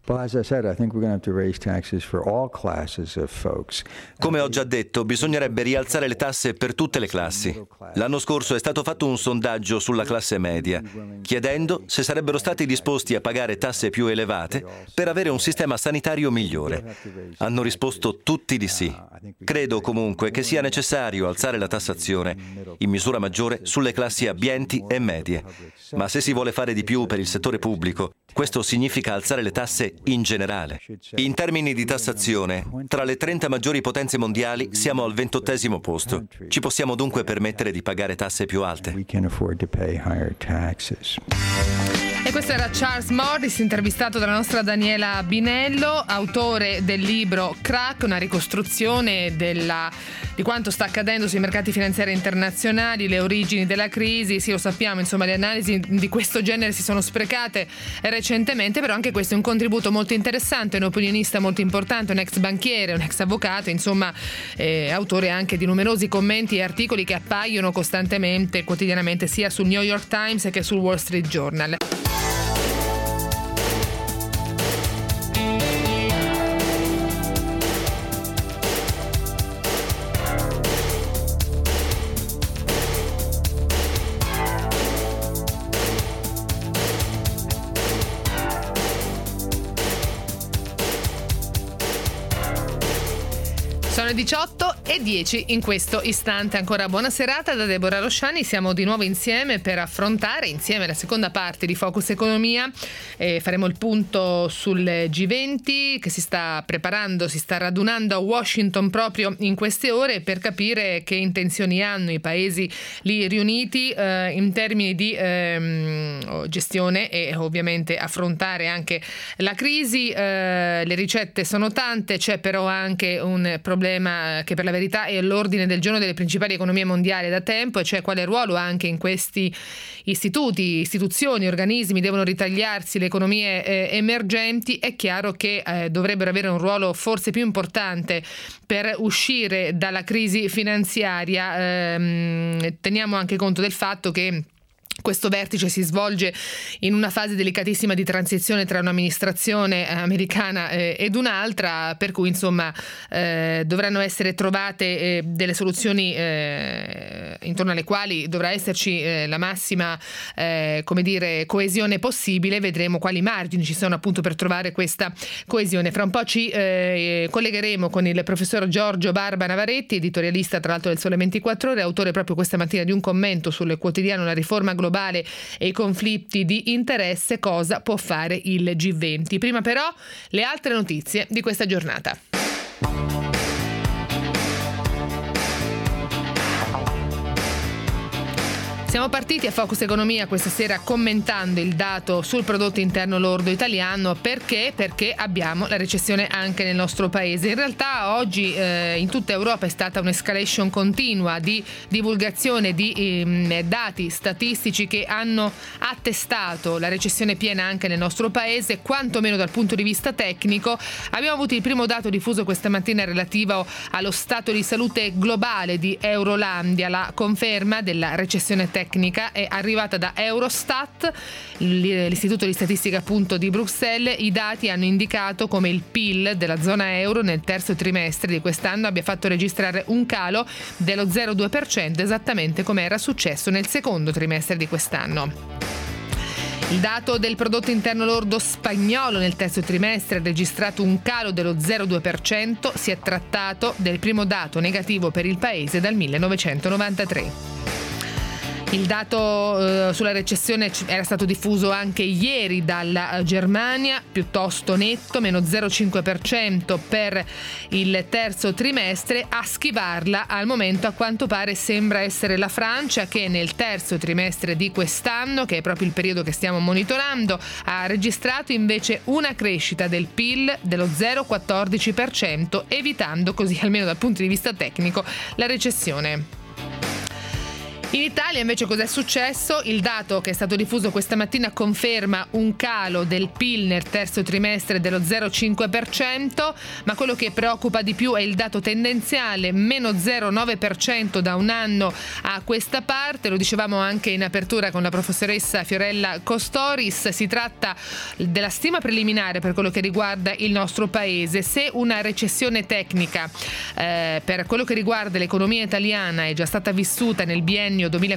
Come ho già detto, bisognerebbe rialzare le tasse per tutte le classi. L'anno scorso è stato fatto un sondaggio sulla classe media, chiedendo se sarebbero stati disposti a pagare tasse più elevate per avere un sistema sanitario migliore. Hanno risposto tutti di sì. Credo comunque che sia necessario alzare la tassazione, in misura maggiore sulle classi abbienti e medie. Ma se si vuole fare di più per il settore pubblico, questo significa alzare le tasse in generale. In termini di tassazione, tra le 30 maggiori potenze mondiali siamo al 28° posto. Ci possiamo dunque permettere di pagare tasse più alte. E questo era Charles Morris, intervistato dalla nostra Daniela Binello, autore del libro Crack, una ricostruzione di quanto sta accadendo sui mercati finanziari internazionali, le origini della crisi. Sì, lo sappiamo, insomma, le analisi di questo genere si sono sprecate recentemente, però anche questo è un contributo molto interessante, un opinionista molto importante, un ex banchiere, un ex avvocato, insomma, autore anche di numerosi commenti e articoli che appaiono costantemente, quotidianamente, sia sul New York Times che sul Wall Street Journal. Sono 18:10 in questo istante. Ancora buona serata da Deborah Rosciani. Siamo di nuovo insieme per affrontare insieme la seconda parte di Focus Economia. Faremo il punto sul G20 che si sta preparando, si sta radunando a Washington proprio in queste ore per capire che intenzioni hanno i paesi lì riuniti in termini di gestione e ovviamente affrontare anche la crisi. Le ricette sono tante, c'è però anche un problema che per la verità è all'ordine del giorno delle principali economie mondiali da tempo, e cioè quale ruolo anche in questi istituzioni, organismi devono ritagliarsi le economie emergenti. È chiaro che dovrebbero avere un ruolo forse più importante per uscire dalla crisi finanziaria. Teniamo anche conto del fatto che questo vertice si svolge in una fase delicatissima di transizione tra un'amministrazione americana ed un'altra, per cui insomma dovranno essere trovate delle soluzioni intorno alle quali dovrà esserci la massima coesione possibile. Vedremo quali margini ci sono appunto per trovare questa coesione. Fra un po' ci collegheremo con il professor Giorgio Barba Navaretti, editorialista tra l'altro del Sole 24 Ore, autore proprio questa mattina di un commento sul quotidiano La riforma globale e i conflitti di interesse, cosa può fare il G20. Prima però le altre notizie di questa giornata. Siamo partiti a Focus Economia questa sera commentando il dato sul prodotto interno lordo italiano. Perché? Perché abbiamo la recessione anche nel nostro paese. In realtà oggi in tutta Europa è stata un'escalation continua di divulgazione di dati statistici che hanno attestato la recessione piena anche nel nostro paese, quantomeno dal punto di vista tecnico. Abbiamo avuto il primo dato diffuso questa mattina relativo allo stato di salute globale di Eurolandia. La conferma della recessione tecnica è arrivata da Eurostat, l'istituto di statistica appunto di Bruxelles. I dati hanno indicato come il PIL della zona euro nel terzo trimestre di quest'anno abbia fatto registrare un calo dello 0,2%, esattamente come era successo nel secondo trimestre di quest'anno. Il dato del prodotto interno lordo spagnolo nel terzo trimestre ha registrato un calo dello 0,2%, si è trattato del primo dato negativo per il paese dal 1993. Il dato sulla recessione era stato diffuso anche ieri dalla Germania, piuttosto netto, meno 0,5% per il terzo trimestre. A schivarla al momento a quanto pare sembra essere la Francia, che nel terzo trimestre di quest'anno, che è proprio il periodo che stiamo monitorando, ha registrato invece una crescita del PIL dello 0,14%, evitando così, almeno dal punto di vista tecnico, la recessione. In Italia invece cos'è successo? Il dato che è stato diffuso questa mattina conferma un calo del PIL nel terzo trimestre dello 0,5%, ma quello che preoccupa di più è il dato tendenziale, meno 0,9% da un anno a questa parte. Lo dicevamo anche in apertura con la professoressa Fiorella Costoris. Si tratta della stima preliminare per quello che riguarda il nostro paese. Se una recessione tecnica per quello che riguarda l'economia italiana è già stata vissuta nel biennio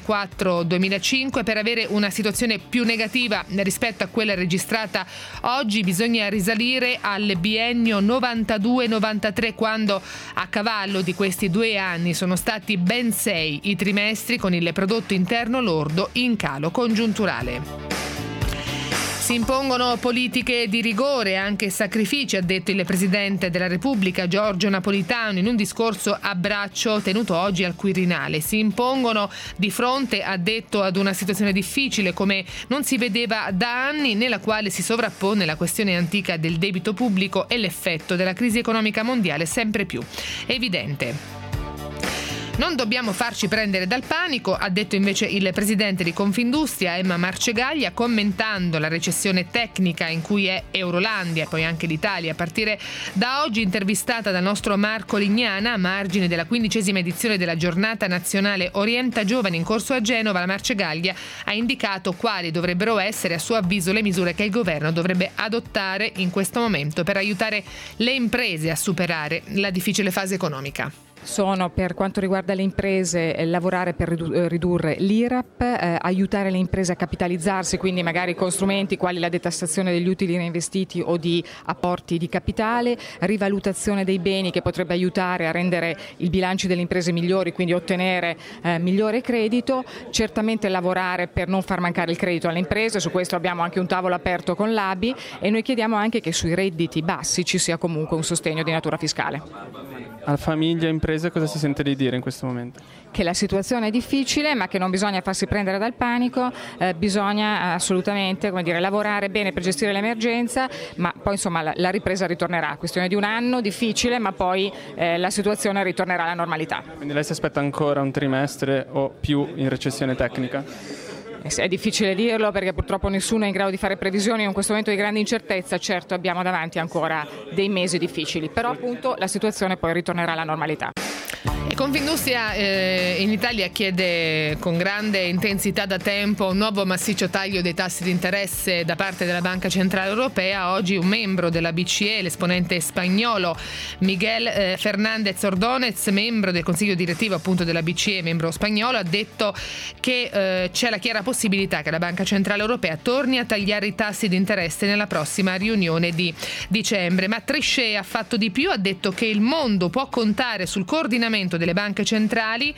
2004-2005, per avere una situazione più negativa rispetto a quella registrata oggi bisogna risalire al biennio 92-93, quando a cavallo di questi 2 anni sono stati ben 6 i trimestri con il prodotto interno lordo in calo congiunturale. Si impongono politiche di rigore, anche sacrifici, ha detto il Presidente della Repubblica Giorgio Napolitano in un discorso a braccio tenuto oggi al Quirinale. Si impongono di fronte, ha detto, ad una situazione difficile come non si vedeva da anni, nella quale si sovrappone la questione antica del debito pubblico e l'effetto della crisi economica mondiale sempre più evidente. Non dobbiamo farci prendere dal panico, ha detto invece il presidente di Confindustria Emma Marcegaglia, commentando la recessione tecnica in cui è Eurolandia e poi anche l'Italia. A partire da oggi, intervistata dal nostro Marco Lignana a margine della 15ª edizione della Giornata Nazionale Orienta Giovani in corso a Genova, la Marcegaglia ha indicato quali dovrebbero essere, a suo avviso, le misure che il governo dovrebbe adottare in questo momento per aiutare le imprese a superare la difficile fase economica. Sono, per quanto riguarda le imprese, lavorare per ridurre l'IRAP, aiutare le imprese a capitalizzarsi, quindi magari con strumenti quali la detassazione degli utili reinvestiti o di apporti di capitale, rivalutazione dei beni che potrebbe aiutare a rendere i bilanci delle imprese migliori, quindi ottenere migliore credito, certamente lavorare per non far mancare il credito alle imprese. Su questo abbiamo anche un tavolo aperto con l'ABI e noi chiediamo anche che sui redditi bassi ci sia comunque un sostegno di natura fiscale. Alla famiglia e imprese cosa si sente di dire in questo momento? Che la situazione è difficile, ma che non bisogna farsi prendere dal panico, bisogna assolutamente, lavorare bene per gestire l'emergenza, ma poi insomma la ripresa ritornerà. Questione di un anno, difficile, ma poi la situazione ritornerà alla normalità. Quindi lei si aspetta ancora un trimestre o più in recessione tecnica? È difficile dirlo perché purtroppo nessuno è in grado di fare previsioni in questo momento di grande incertezza. Certo, abbiamo davanti ancora dei mesi difficili, però appunto la situazione poi ritornerà alla normalità. E Confindustria in Italia chiede con grande intensità da tempo un nuovo massiccio taglio dei tassi di interesse da parte della Banca Centrale Europea. Oggi un membro della BCE, l'esponente spagnolo Miguel Fernández Ordóñez, membro del consiglio direttivo appunto della BCE, membro spagnolo, ha detto che c'è la chiara possibilità che la Banca Centrale Europea torni a tagliare i tassi di interesse nella prossima riunione di dicembre. Ma Trichet ha fatto di più, ha detto che il mondo può contare sul coordinamento delle banche centrali,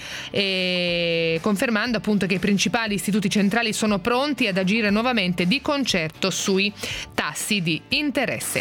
e confermando appunto che i principali istituti centrali sono pronti ad agire nuovamente di concerto sui tassi di interesse.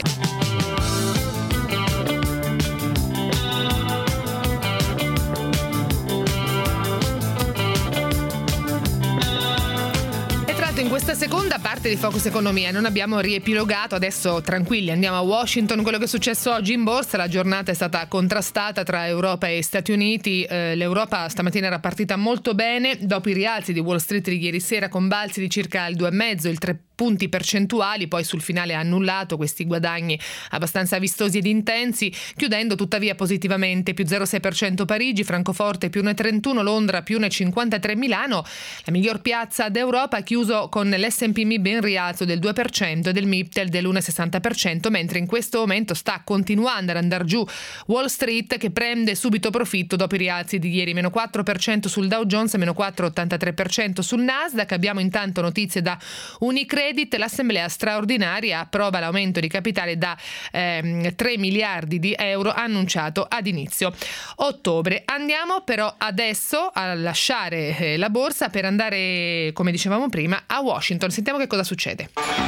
in questa seconda parte di Focus Economia non abbiamo riepilogato, adesso tranquilli andiamo a Washington, quello che è successo oggi in borsa. La giornata è stata contrastata tra Europa e Stati Uniti. L'Europa stamattina era partita molto bene, dopo i rialzi di Wall Street di ieri sera con balzi di circa il 2,5, il 3 punti percentuali, poi sul finale ha annullato questi guadagni abbastanza vistosi ed intensi, chiudendo tuttavia positivamente, più 0,6% Parigi, Francoforte più 1,31, Londra più 1,53, Milano, la miglior piazza d'Europa, ha chiuso con l'S&P MIB in rialzo del 2% e del MIPTEL dell'1,60%, mentre in questo momento sta continuando ad andare giù Wall Street, che prende subito profitto dopo i rialzi di ieri, meno 4% sul Dow Jones, meno 4,83% sul Nasdaq. Abbiamo intanto notizie da Unicredit. L'assemblea straordinaria approva l'aumento di capitale da 3 miliardi di euro annunciato ad inizio ottobre. Andiamo però adesso a lasciare la borsa per andare, come dicevamo prima, a Washington. Sentiamo che cosa succede.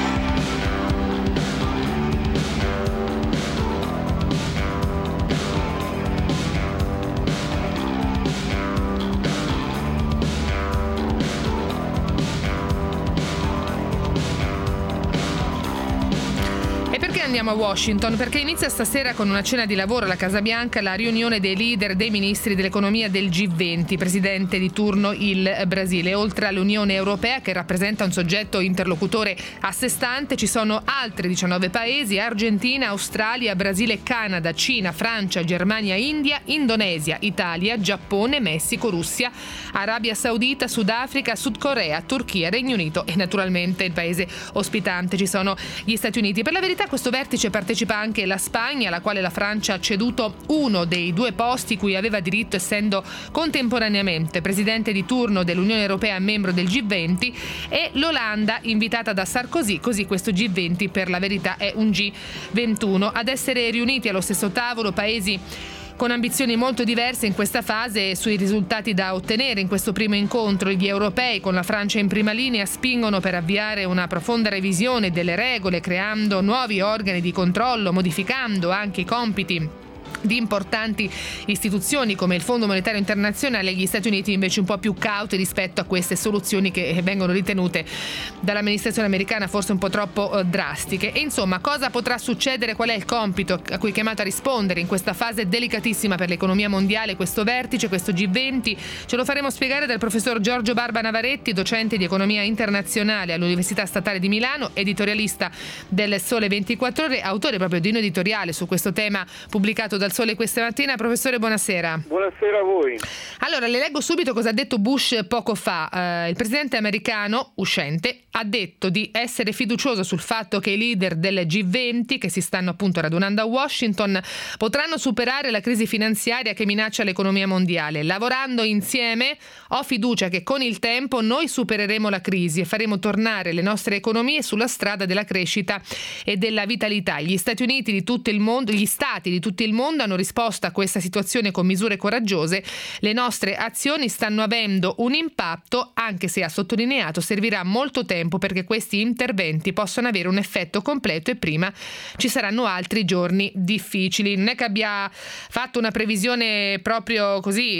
Andiamo a Washington perché inizia stasera con una cena di lavoro alla Casa Bianca la riunione dei leader dei ministri dell'economia del G20, presidente di turno il Brasile. Oltre all'Unione Europea, che rappresenta un soggetto interlocutore a sé stante, ci sono altri 19 paesi: Argentina, Australia, Brasile, Canada, Cina, Francia, Germania, India, Indonesia, Italia, Giappone, Messico, Russia, Arabia Saudita, Sudafrica, Sud Corea, Turchia, Regno Unito e naturalmente il paese ospitante ci sono gli Stati Uniti. Per la verità questo vertice partecipa anche la Spagna, alla quale la Francia ha ceduto uno dei 2 posti cui aveva diritto, essendo contemporaneamente presidente di turno dell'Unione Europea e membro del G20, e l'Olanda, invitata da Sarkozy. Così questo G20 per la verità è un G21. Ad essere riuniti allo stesso tavolo paesi con ambizioni molto diverse in questa fase. Sui risultati da ottenere in questo primo incontro, gli europei, con la Francia in prima linea, spingono per avviare una profonda revisione delle regole, creando nuovi organi di controllo, modificando anche i compiti di importanti istituzioni come il Fondo Monetario Internazionale. Gli Stati Uniti invece un po' più cauti rispetto a queste soluzioni che vengono ritenute dall'amministrazione americana forse un po' troppo drastiche. E insomma, cosa potrà succedere? Qual è il compito a cui è chiamato a rispondere in questa fase delicatissima per l'economia mondiale questo vertice, questo G20? Ce lo faremo spiegare dal professor Giorgio Barba Navaretti, docente di economia internazionale all'Università Statale di Milano, editorialista del Sole 24 Ore, autore proprio di un editoriale su questo tema pubblicato dal Sole questa mattina. Professore, buonasera. Buonasera a voi. Allora, le leggo subito cosa ha detto Bush poco fa. Il presidente americano uscente ha detto di essere fiducioso sul fatto che i leader del G20, che si stanno appunto radunando a Washington, potranno superare la crisi finanziaria che minaccia l'economia mondiale. Lavorando insieme, ho fiducia che con il tempo noi supereremo la crisi e faremo tornare le nostre economie sulla strada della crescita e della vitalità. Gli Stati Uniti di tutto il mondo, gli stati di tutto il mondo hanno risposto a questa situazione con misure coraggiose. Le nostre azioni stanno avendo un impatto, anche se, ha sottolineato, servirà molto tempo perché questi interventi possano avere un effetto completo e prima ci saranno altri giorni difficili. Non è che abbia fatto una previsione proprio così,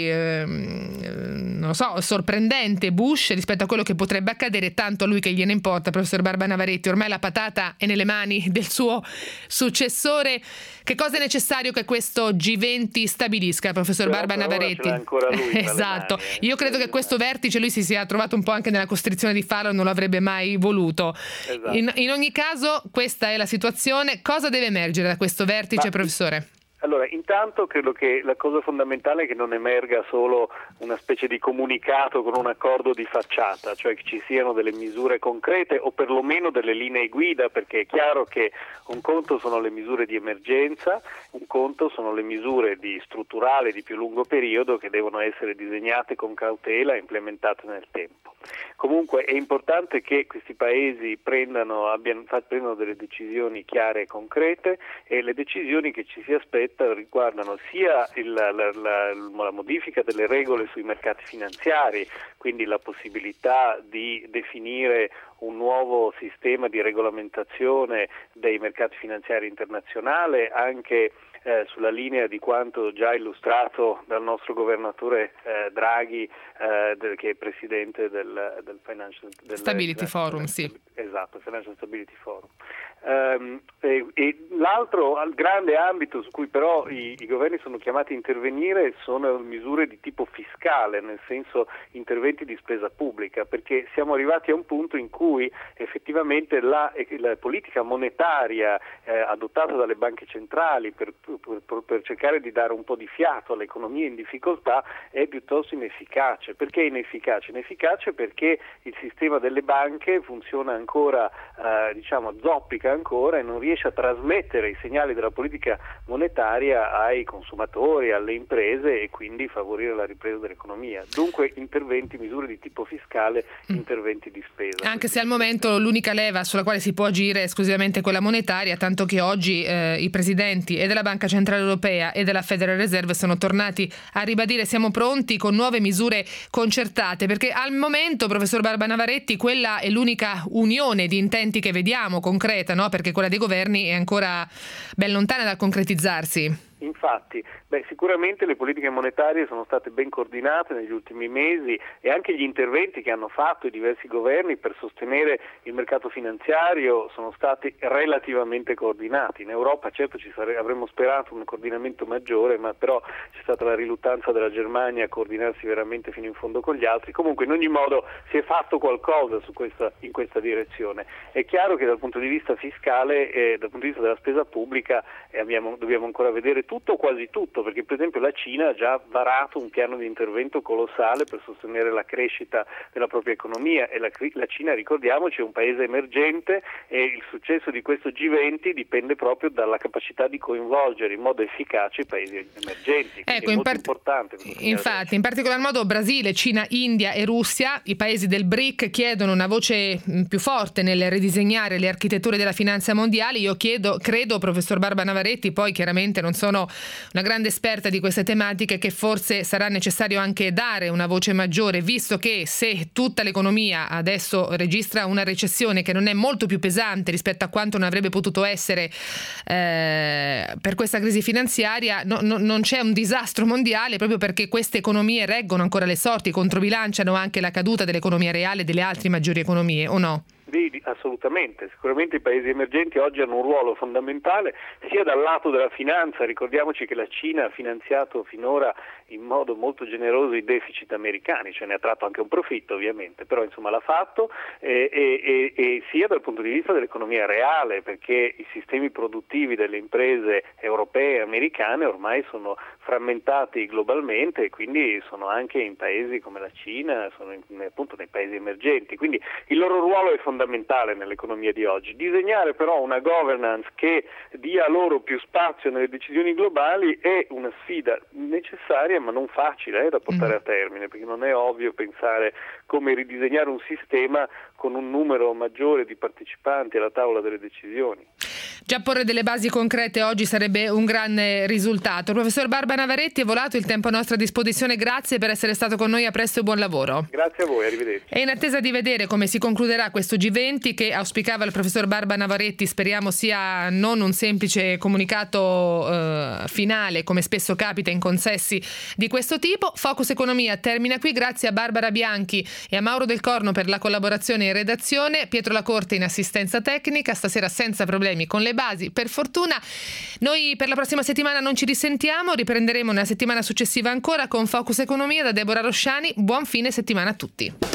non lo so, sorprendente Bush rispetto a quello che potrebbe accadere, tanto a lui che gliene importa, professor Barba Navaretti. Ormai la patata è nelle mani del suo successore. Che cosa è necessario che questo G20 stabilisca, professor Barba Navaretti? Ancora lui, esatto. Io credo che questo vertice lui si sia trovato un po' anche nella costrizione di farlo, non lo avrebbe mai voluto. Esatto. In ogni caso, questa è la situazione. Cosa deve emergere da questo vertice, professore? Allora, intanto credo che la cosa fondamentale è che non emerga solo una specie di comunicato con un accordo di facciata, cioè che ci siano delle misure concrete o perlomeno delle linee guida, perché è chiaro che un conto sono le misure di emergenza, un conto sono le misure di strutturale di più lungo periodo che devono essere disegnate con cautela e implementate nel tempo. Comunque è importante che questi paesi prendano delle decisioni chiare e concrete, e le decisioni che ci si aspetta detta riguardano sia la modifica delle regole sui mercati finanziari, quindi la possibilità di definire un nuovo sistema di regolamentazione dei mercati finanziari internazionali, anche sulla linea di quanto già illustrato dal nostro governatore Draghi, che è presidente del Financial Stability Forum, sì. Esatto, Financial Stability Forum. E l'altro grande ambito su cui però i governi sono chiamati a intervenire sono misure di tipo fiscale, nel senso interventi di spesa pubblica, perché siamo arrivati a un punto in cui effettivamente la politica monetaria adottata dalle banche centrali per cercare di dare un po' di fiato all'economia in difficoltà è piuttosto inefficace. Perché inefficace? Inefficace perché il sistema delle banche funziona ancora, zoppica ancora e non riesce a trasmettere i segnali della politica monetaria ai consumatori, alle imprese e quindi favorire la ripresa dell'economia. Dunque misure di tipo fiscale, interventi di spesa. Anche se al momento l'unica leva sulla quale si può agire è esclusivamente quella monetaria, tanto che oggi i presidenti e della Banca Centrale Europea e della Federal Reserve sono tornati a ribadire siamo pronti con nuove misure concertate, perché al momento, professor Barba Navaretti, quella è l'unica unione di intenti che vediamo concreta, no? Perché quella dei governi è ancora ben lontana dal concretizzarsi. Infatti, sicuramente le politiche monetarie sono state ben coordinate negli ultimi mesi e anche gli interventi che hanno fatto i diversi governi per sostenere il mercato finanziario sono stati relativamente coordinati. In Europa certo avremmo sperato un coordinamento maggiore, ma però c'è stata la riluttanza della Germania a coordinarsi veramente fino in fondo con gli altri. Comunque in ogni modo si è fatto qualcosa in questa direzione. È chiaro che dal punto di vista fiscale e dal punto di vista della spesa pubblica dobbiamo ancora vedere tutto o quasi tutto, perché per esempio la Cina ha già varato un piano di intervento colossale per sostenere la crescita della propria economia e la Cina, ricordiamoci, è un paese emergente e il successo di questo G20 dipende proprio dalla capacità di coinvolgere in modo efficace i paesi emergenti. Ecco, è molto importante. Infatti, in particolar modo Brasile, Cina, India e Russia, i paesi del BRIC, chiedono una voce più forte nel ridisegnare le architetture della finanza mondiale. Io credo, professor Barba Navaretti, poi chiaramente non sono una grande esperta di queste tematiche, che forse sarà necessario anche dare una voce maggiore, visto che se tutta l'economia adesso registra una recessione che non è molto più pesante rispetto a quanto non avrebbe potuto essere per questa crisi finanziaria, non c'è un disastro mondiale, proprio perché queste economie reggono ancora le sorti, controbilanciano anche la caduta dell'economia reale delle altre maggiori economie, o no? Sì, assolutamente. Sicuramente i paesi emergenti oggi hanno un ruolo fondamentale sia dal lato della finanza. Ricordiamoci che la Cina ha finanziato finora in modo molto generoso i deficit americani, cioè ne ha tratto anche un profitto ovviamente, però insomma l'ha fatto, e sia dal punto di vista dell'economia reale, perché i sistemi produttivi delle imprese europee e americane ormai sono frammentati globalmente e quindi sono anche in paesi come la Cina, sono appunto nei paesi emergenti, quindi il loro ruolo è fondamentale nell'economia di oggi. Disegnare però una governance che dia loro più spazio nelle decisioni globali è una sfida necessaria ma non facile da portare a termine, perché non è ovvio pensare come ridisegnare un sistema con un numero maggiore di partecipanti alla tavola delle decisioni. Già porre delle basi concrete oggi sarebbe un grande risultato. Professor Barba Navaretti, è volato il tempo a nostra disposizione, grazie per essere stato con noi, a presto e buon lavoro. Grazie a voi, arrivederci. E in attesa di vedere come si concluderà questo G20 che auspicava il professor Barba Navaretti, speriamo sia non un semplice comunicato finale come spesso capita in consessi di questo tipo. Focus Economia termina qui, grazie a Barbara Bianchi e a Mauro Del Corno per la collaborazione in redazione, Pietro Lacorte in assistenza tecnica, stasera senza problemi con le basi, per fortuna. Noi per la prossima settimana non ci risentiamo, riprenderemo nella settimana successiva ancora con Focus Economia da Deborah Rosciani. Buon fine settimana a tutti.